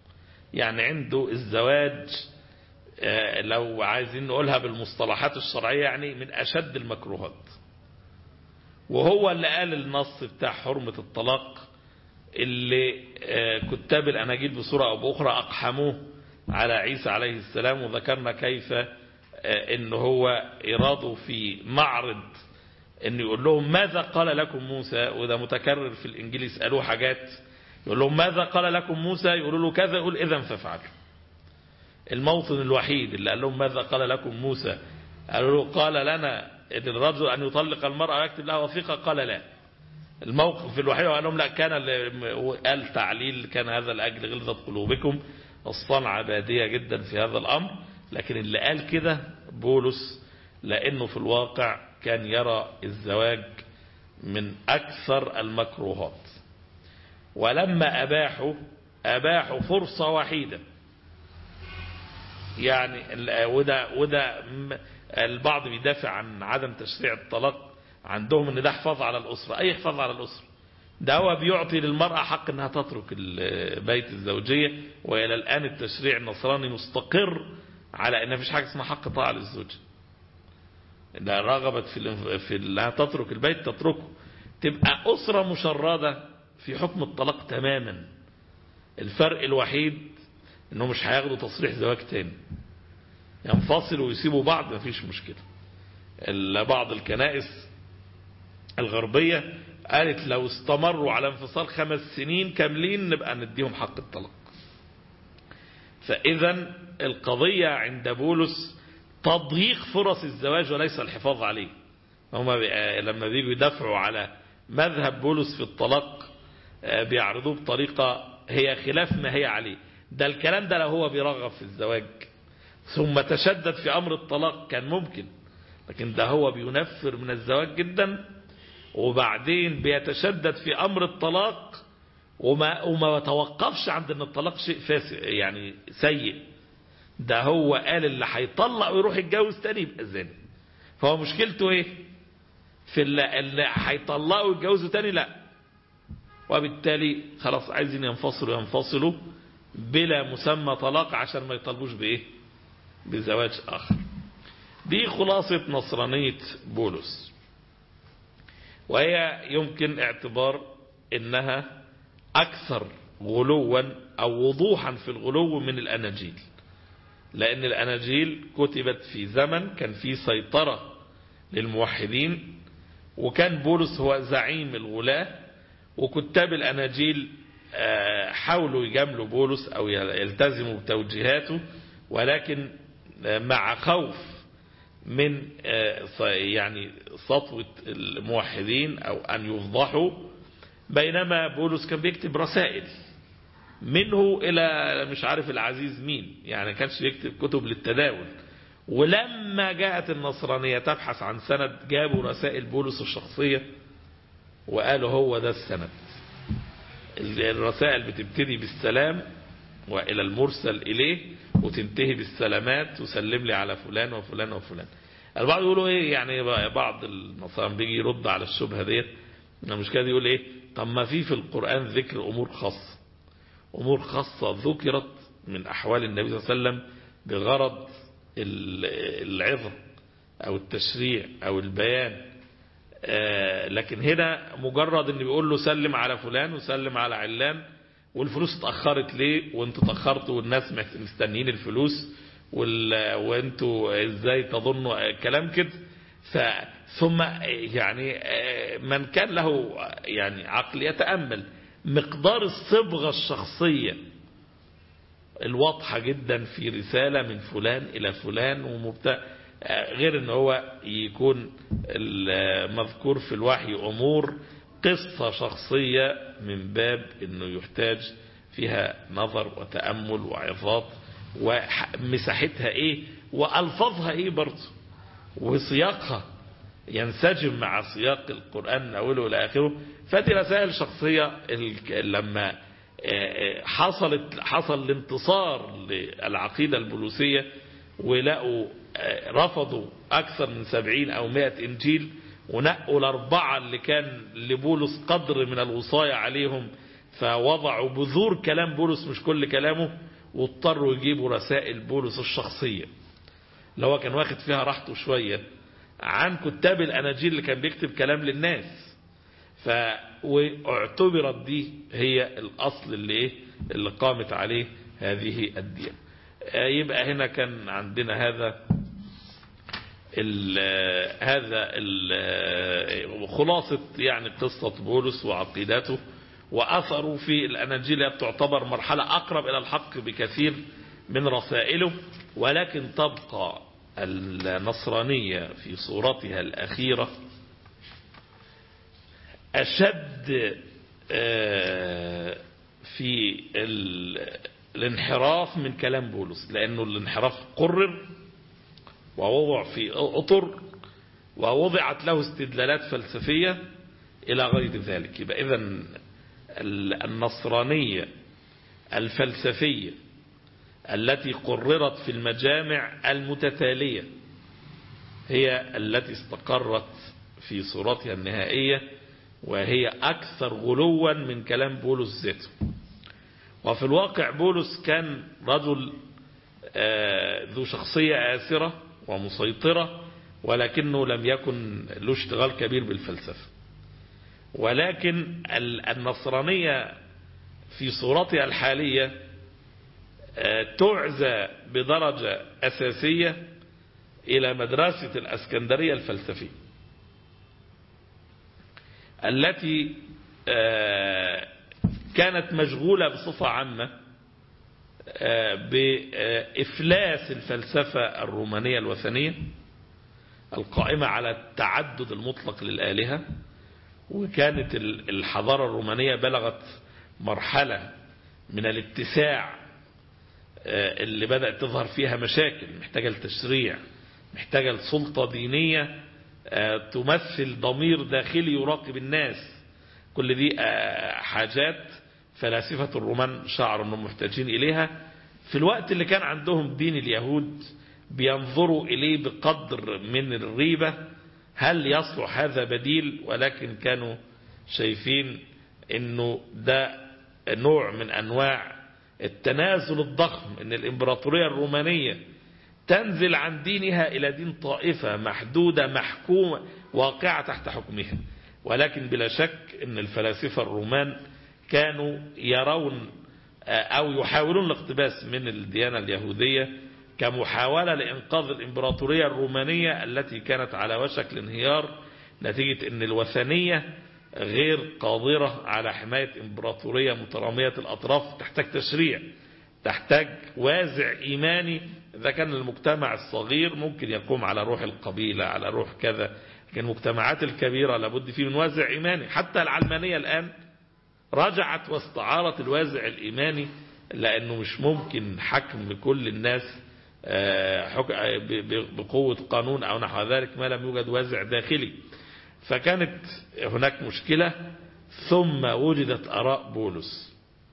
يعني عنده الزواج لو عايزين نقولها بالمصطلحات الشرعية يعني من أشد المكروهات، وهو اللي قال النص بتاع حرمة الطلاق اللي كتاب الأناجيل بصورة أو بأخرى أقحموه على عيسى عليه السلام. وذكرنا كيف إنه هو إراده في معرض إنه يقول لهم ماذا قال لكم موسى، وده متكرر في الإنجيل، يسألوه حاجات يقول لهم ماذا قال لكم موسى، يقولوا له كذا، يقول إذن فافعلوا. الموطن الوحيد اللي قال لهم ماذا قال لكم موسى قالوا له قال لنا الرجل أن يطلق المرأة ويكتب لها وثيقة، قال لا. الموقف الوحيد وقال لهم لا، كان قال تعليل كان هذا لأجل غلظة قلوبكم، الصنعة بادية جدا في هذا الأمر. لكن اللي قال كده بولس، لأنه في الواقع كان يرى الزواج من أكثر المكروهات، ولما أباحوا فرصة وحيدة. يعني وده البعض بيدافع عن عدم تشريع الطلاق، عندهم ان ده حفاظ على الأسرة. أي حفاظ على الأسرة؟ ده هو بيعطي للمرأة حق انها تترك البيت الزوجية. وإلى الآن التشريع النصراني مستقر على ان مفيش حاجة اسمها حق طاعة للزوج. إذا رغبت في انها تترك البيت تتركه، تبقى أسرة مشردة في حكم الطلاق تماما. الفرق الوحيد انه مش هياخدوا تصريح زواج تاني، ينفصلوا ويسيبوا بعض مفيش مشكلة. بعض الكنائس الغربية قالت لو استمروا على انفصال 5 سنين كاملين نبقى نديهم حق الطلاق. فإذا القضية عند بولس تضييق فرص الزواج وليس الحفاظ عليه. هم لما بيجوا يدافعوا على مذهب بولس في الطلاق بيعرضوه بطريقة هي خلاف ما هي عليه. ده الكلام ده لو هو بيرغب في الزواج ثم تشدد في أمر الطلاق كان ممكن، لكن ده هو بينفر من الزواج جدا وبعدين بيتشدد في أمر الطلاق وما توقفش عند ان الطلاق شيء فاسد يعني سيء. ده هو قال اللي هيطلق ويروح يتجوز تاني يبقى زاني. فهو مشكلته ايه في اللي هيطلقوا ويتجوزوا تاني؟ لا. وبالتالي خلاص عايزين ينفصلوا بلا مسمى طلاق عشان ما يطلبوش بايه؟ بزواج اخر. دي خلاصة نصرانية بولس، وهي يمكن اعتبار انها اكثر غلوا او وضوحا في الغلو من الاناجيل، لان الاناجيل كتبت في زمن كان فيه سيطرة للموحدين، وكان بولس هو زعيم الغلاة، وكتاب الاناجيل حاولوا يجاملوا بولس او يلتزموا بتوجيهاته، ولكن مع خوف من يعني سطوة الموحدين او ان يفضحوا. بينما بولس كان بيكتب رسائل منه الى مش عارف العزيز مين، يعني كانش بيكتب كتب للتداول. ولما جاءت النصرانية تبحث عن سند جابوا رسائل بولس الشخصية وقالوا هو ده السند. الرسائل بتبتدي بالسلام وإلى المرسل إليه وتنتهي بالسلامات وسلم لي على فلان وفلان وفلان. البعض يقولوا ايه يعني بعض النصارى بيجي يرد على الشبهة ديت المشكلة دي، يقول ايه طب ما في القرآن ذكر أمور خاصة ذكرت من أحوال النبي صلى الله عليه وسلم بغرض العظة أو التشريع أو البيان. لكن هنا مجرد ان بيقول له سلم على فلان وسلم على علان، والفلوس اتأخرت ليه وانتوا اتأخرتوا والناس مستنيين الفلوس وانتوا ازاي تظنوا كلام كده. ثم يعني من كان له يعني عقل يتأمل مقدار الصبغة الشخصية الواضحة جدا في رسالة من فلان إلى فلان غير ان هو يكون المذكور في الوحي أمور قصة شخصية من باب انه يحتاج فيها نظر وتأمل وعظات، ومساحتها ايه والفاظها ايه برضه، وسياقها ينسجم مع سياق القرآن من أوله إلى آخره. فدي رسائل شخصية. لما حصل الانتصار للعقيدة البولوسية ولقوا رفضوا أكثر من 70 أو 100 إنجيل ونقوا ال4 اللي كان لبولس قدر من الوصاية عليهم، فوضعوا بذور كلام بولس مش كل كلامه، واضطروا يجيبوا رسائل بولس الشخصية اللي هو كان واخد فيها راحته شوية عن كتاب الأناجيل اللي كان بيكتب كلام للناس. واعتبرت دي هي الأصل اللي قامت عليه هذه الديانة. يبقى هنا كان عندنا هذا خلاصة يعني قصة بولس وعقيدته وأثره في الأناجيل، تعتبر مرحلة أقرب إلى الحق بكثير من رسائله، ولكن تبقى النصرانية في صورتها الأخيرة أشد في الانحراف من كلام بولس، لأنه الانحراف قرر ووضع في أطر ووضعت له استدلالات فلسفية إلى غير ذلك. يبقى إذن النصرانية الفلسفية التي قررت في المجامع المتتالية هي التي استقرت في صورتها النهائية، وهي أكثر غلوا من كلام بولس ذاته. وفي الواقع بولس كان رجل ذو شخصية آثرة ومسيطرة، ولكنه لم يكن له اشتغال كبير بالفلسفة. ولكن النصرانية في صورتها الحالية تعزى بدرجة أساسية إلى مدرسة الأسكندرية الفلسفية التي كانت مشغولة بصفة عامة بإفلاس الفلسفة الرومانية الوثنية القائمة على التعدد المطلق للآلهة. وكانت الحضارة الرومانية بلغت مرحلة من الاتساع اللي بدأت تظهر فيها مشاكل، محتاجة لتشريع، محتاجة لسلطة دينية تمثل ضمير داخلي يراقب الناس. كل دي حاجات فلاسفة الرومان شعروا أنهم محتاجين إليها في الوقت اللي كان عندهم دين اليهود بينظروا إليه بقدر من الريبة، هل يصلح هذا بديل؟ ولكن كانوا شايفين أنه ده نوع من أنواع التنازل الضخم، أن الإمبراطورية الرومانية تنزل عن دينها إلى دين طائفة محدودة محكومة واقعة تحت حكمها. ولكن بلا شك أن الفلاسفة الرومان كانوا يرون أو يحاولون الاقتباس من الديانة اليهودية كمحاولة لإنقاذ الإمبراطورية الرومانية التي كانت على وشك الانهيار نتيجة أن الوثنية غير قادرة على حماية إمبراطورية مترامية الأطراف، تحتاج تشريع، تحتاج وازع إيماني. إذا كان المجتمع الصغير ممكن يقوم على روح القبيلة، على روح كذا، لكن المجتمعات الكبيرة لابد فيه من وازع إيماني. حتى العلمانية الآن رجعت واستعارت الوازع الإيماني، لأنه مش ممكن حكم كل الناس بقوة قانون أو نحو ذلك ما لم يوجد وازع داخلي. فكانت هناك مشكلة، ثم وجدت آراء بولس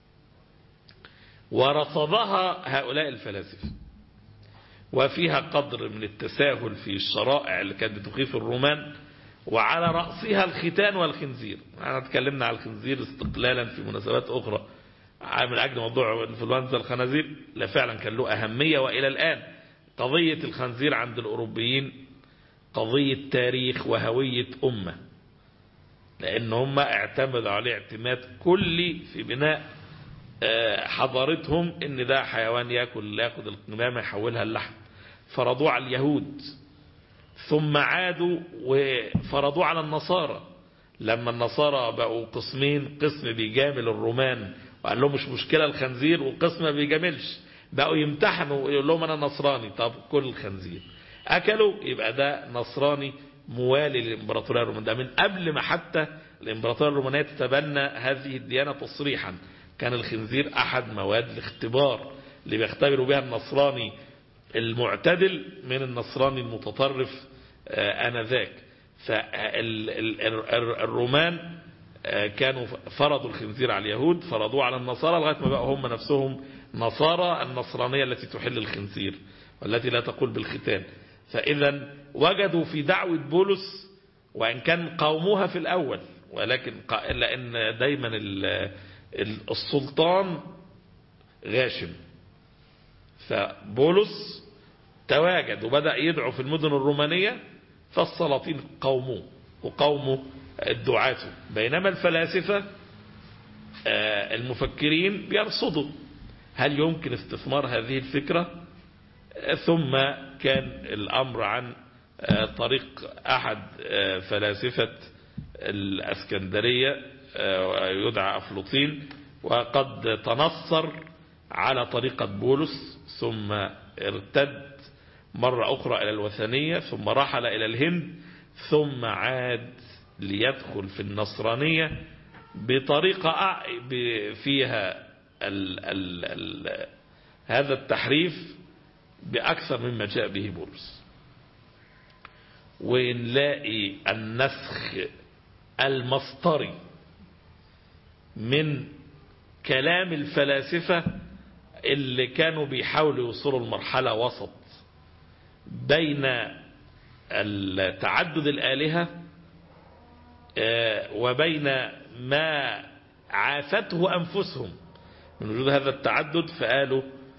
ورصدها هؤلاء الفلاسفة، وفيها قدر من التساهل في الشرائع اللي كانت بتخيف الرومان، وعلى رأسها الختان والخنزير. احنا اتكلمنا على الخنزير استقلالا في مناسبات أخرى من أجل موضوع انفلونزا الخنازير، لا فعلا كان له أهمية. وإلى الآن قضية الخنزير عند الأوروبيين قضية تاريخ وهوية أمة، لأن هم اعتمدوا عليه اعتماد كلي في بناء حضارتهم، ان ده حيوان ياخد القمامة يحولها اللحم. فرضوه على اليهود، ثم عادوا وفرضوه على النصارى. لما النصارى بقوا قسمين، قسم بيجامل الرومان وقال لهم مش مشكلة الخنزير، وقسم ما بيجاملش، بقوا يمتحنوا ويقول لهم انا نصراني، طب كل الخنزير. اكلوا، يبقى ده نصراني موالي للامبراطورية الرومانية. ده من قبل ما حتى الامبراطورية الرومانية تتبنى هذه الديانة تصريحا، كان الخنزير احد مواد الاختبار اللي بيختبروا بها النصراني المعتدل من النصراني المتطرف آنذاك. فالرومان كانوا فرضوا الخنزير على اليهود، فرضوه على النصارى، لغاية ما بقوا هم نفسهم نصارى النصرانية التي تحل الخنزير والتي لا تقول بالختان. فإذا وجدوا في دعوة بولس، وإن كان قاوموها في الأول، ولكن لأن دايما السلطان غاشم، فبولس تواجد وبدأ يدعو في المدن الرومانية، فالسلاطين قوموا وقوموا الدعاة، بينما الفلاسفة المفكرين بيرصدوا هل يمكن استثمار هذه الفكرة. ثم كان الأمر عن طريق أحد فلاسفة الأسكندرية يدعى أفلاطين، وقد تنصر على طريقة بولس، ثم ارتد مرة أخرى إلى الوثنية، ثم رحل إلى الهند، ثم عاد ليدخل في النصرانية بطريقة فيها هذا التحريف بأكثر مما جاء به بولس. ونلاقي النسخ المسطري من كلام الفلاسفة اللي كانوا بيحاولوا يوصلوا المرحلة وسط بين تعدد الآلهة وبين ما عافته أنفسهم من وجود هذا التعدد، فقالوا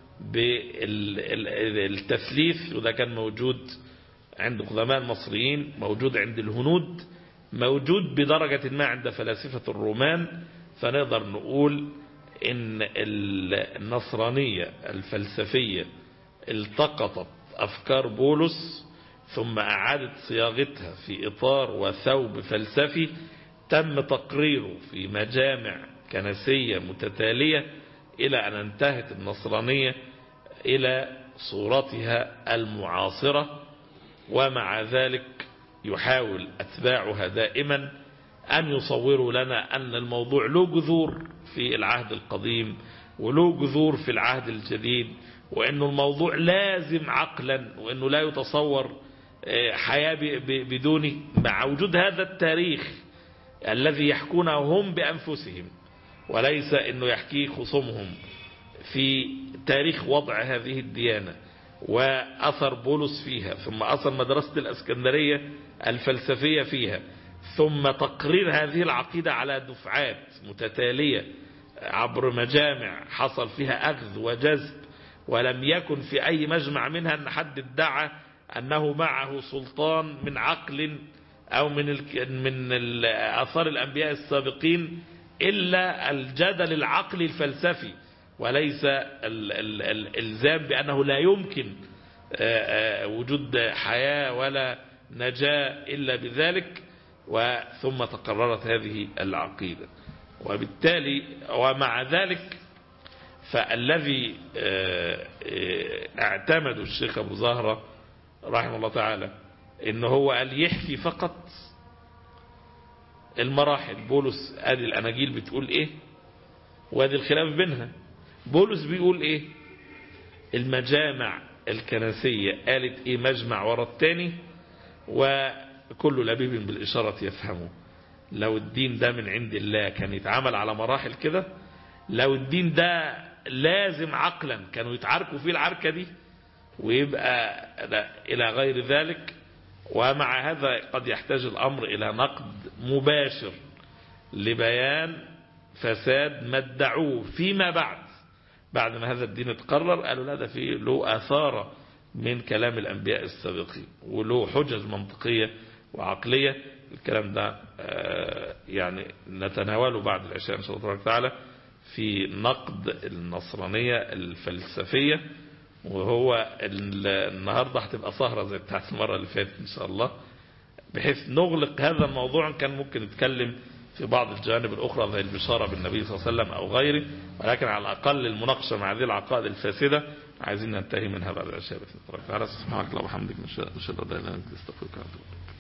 بالتثليث. وده كان موجود عند قدماء المصريين، موجود عند الهنود، موجود بدرجة ما عند فلاسفة الرومان. فنقدر نقول إن النصرانية الفلسفية التقطت أفكار بولس ثم أعادت صياغتها في إطار وثوب فلسفي تم تقريره في مجامع كنسية متتالية إلى أن انتهت النصرانية إلى صورتها المعاصرة. ومع ذلك يحاول أتباعها دائما أن يصوروا لنا أن الموضوع له جذور في العهد القديم وله جذور في العهد الجديد، وأن الموضوع لازم عقلا، وأنه لا يتصور حياة بدونه، مع وجود هذا التاريخ الذي يحكونه هم بأنفسهم، وليس أنه يحكيه خصومهم في تاريخ وضع هذه الديانة وأثر بولس فيها، ثم أثر مدرسة الأسكندرية الفلسفية فيها، ثم تقرير هذه العقيدة على دفعات متتالية عبر مجامع حصل فيها أخذ وجذب، ولم يكن في أي مجمع منها أن حد ادعى أنه معه سلطان من عقل أو من آثار الأنبياء السابقين، إلا الجدل العقلي الفلسفي، وليس الإلزام بأنه لا يمكن وجود حياة ولا نجاة إلا بذلك. ثم تقررت هذه العقيدة، وبالتالي ومع ذلك فالذي اعتمد الشيخ أبو زهرة رحمه الله تعالى إن هو قال يحكي فقط المراحل. بولس ادي الأناجيل بتقول إيه وادي الخلاف بينها. بولس بيقول إيه؟ المجامع الكنسية قالت إيه مجمع ورا التاني، وكل لبيب بالإشارة يفهمه. لو الدين ده من عند الله كان يتعامل على مراحل كده، لو الدين ده لازم عقلا كانوا يتعاركوا فيه العركة دي ويبقى إلى غير ذلك. ومع هذا قد يحتاج الأمر إلى نقد مباشر لبيان فساد ما ادعوه فيما بعد ما هذا الدين اتقرر. قالوا لا، ده فيه له آثار من كلام الأنبياء السابقين وله حجج منطقية وعقلية. الكلام ده يعني نتناوله بعد العشاء إن شاء الله تعالى في نقد النصرانية الفلسفية. وهو النهاردة هتبقى سهرة زي بتاعت المرة اللي فاتت إن شاء الله، بحيث نغلق هذا الموضوع. كان ممكن نتكلم في بعض الجوانب الأخرى زي البشارة بالنبي صلى الله عليه وسلم أو غيره، ولكن على الأقل المناقشة مع هذه العقائد الفاسدة عايزين ننتهي منها بعد العشاء بإذن الله تعالى. سبحانك اللهم وبحمدك نشهد أن لا إله إلا أنت نستغفرك ونتوب إليك.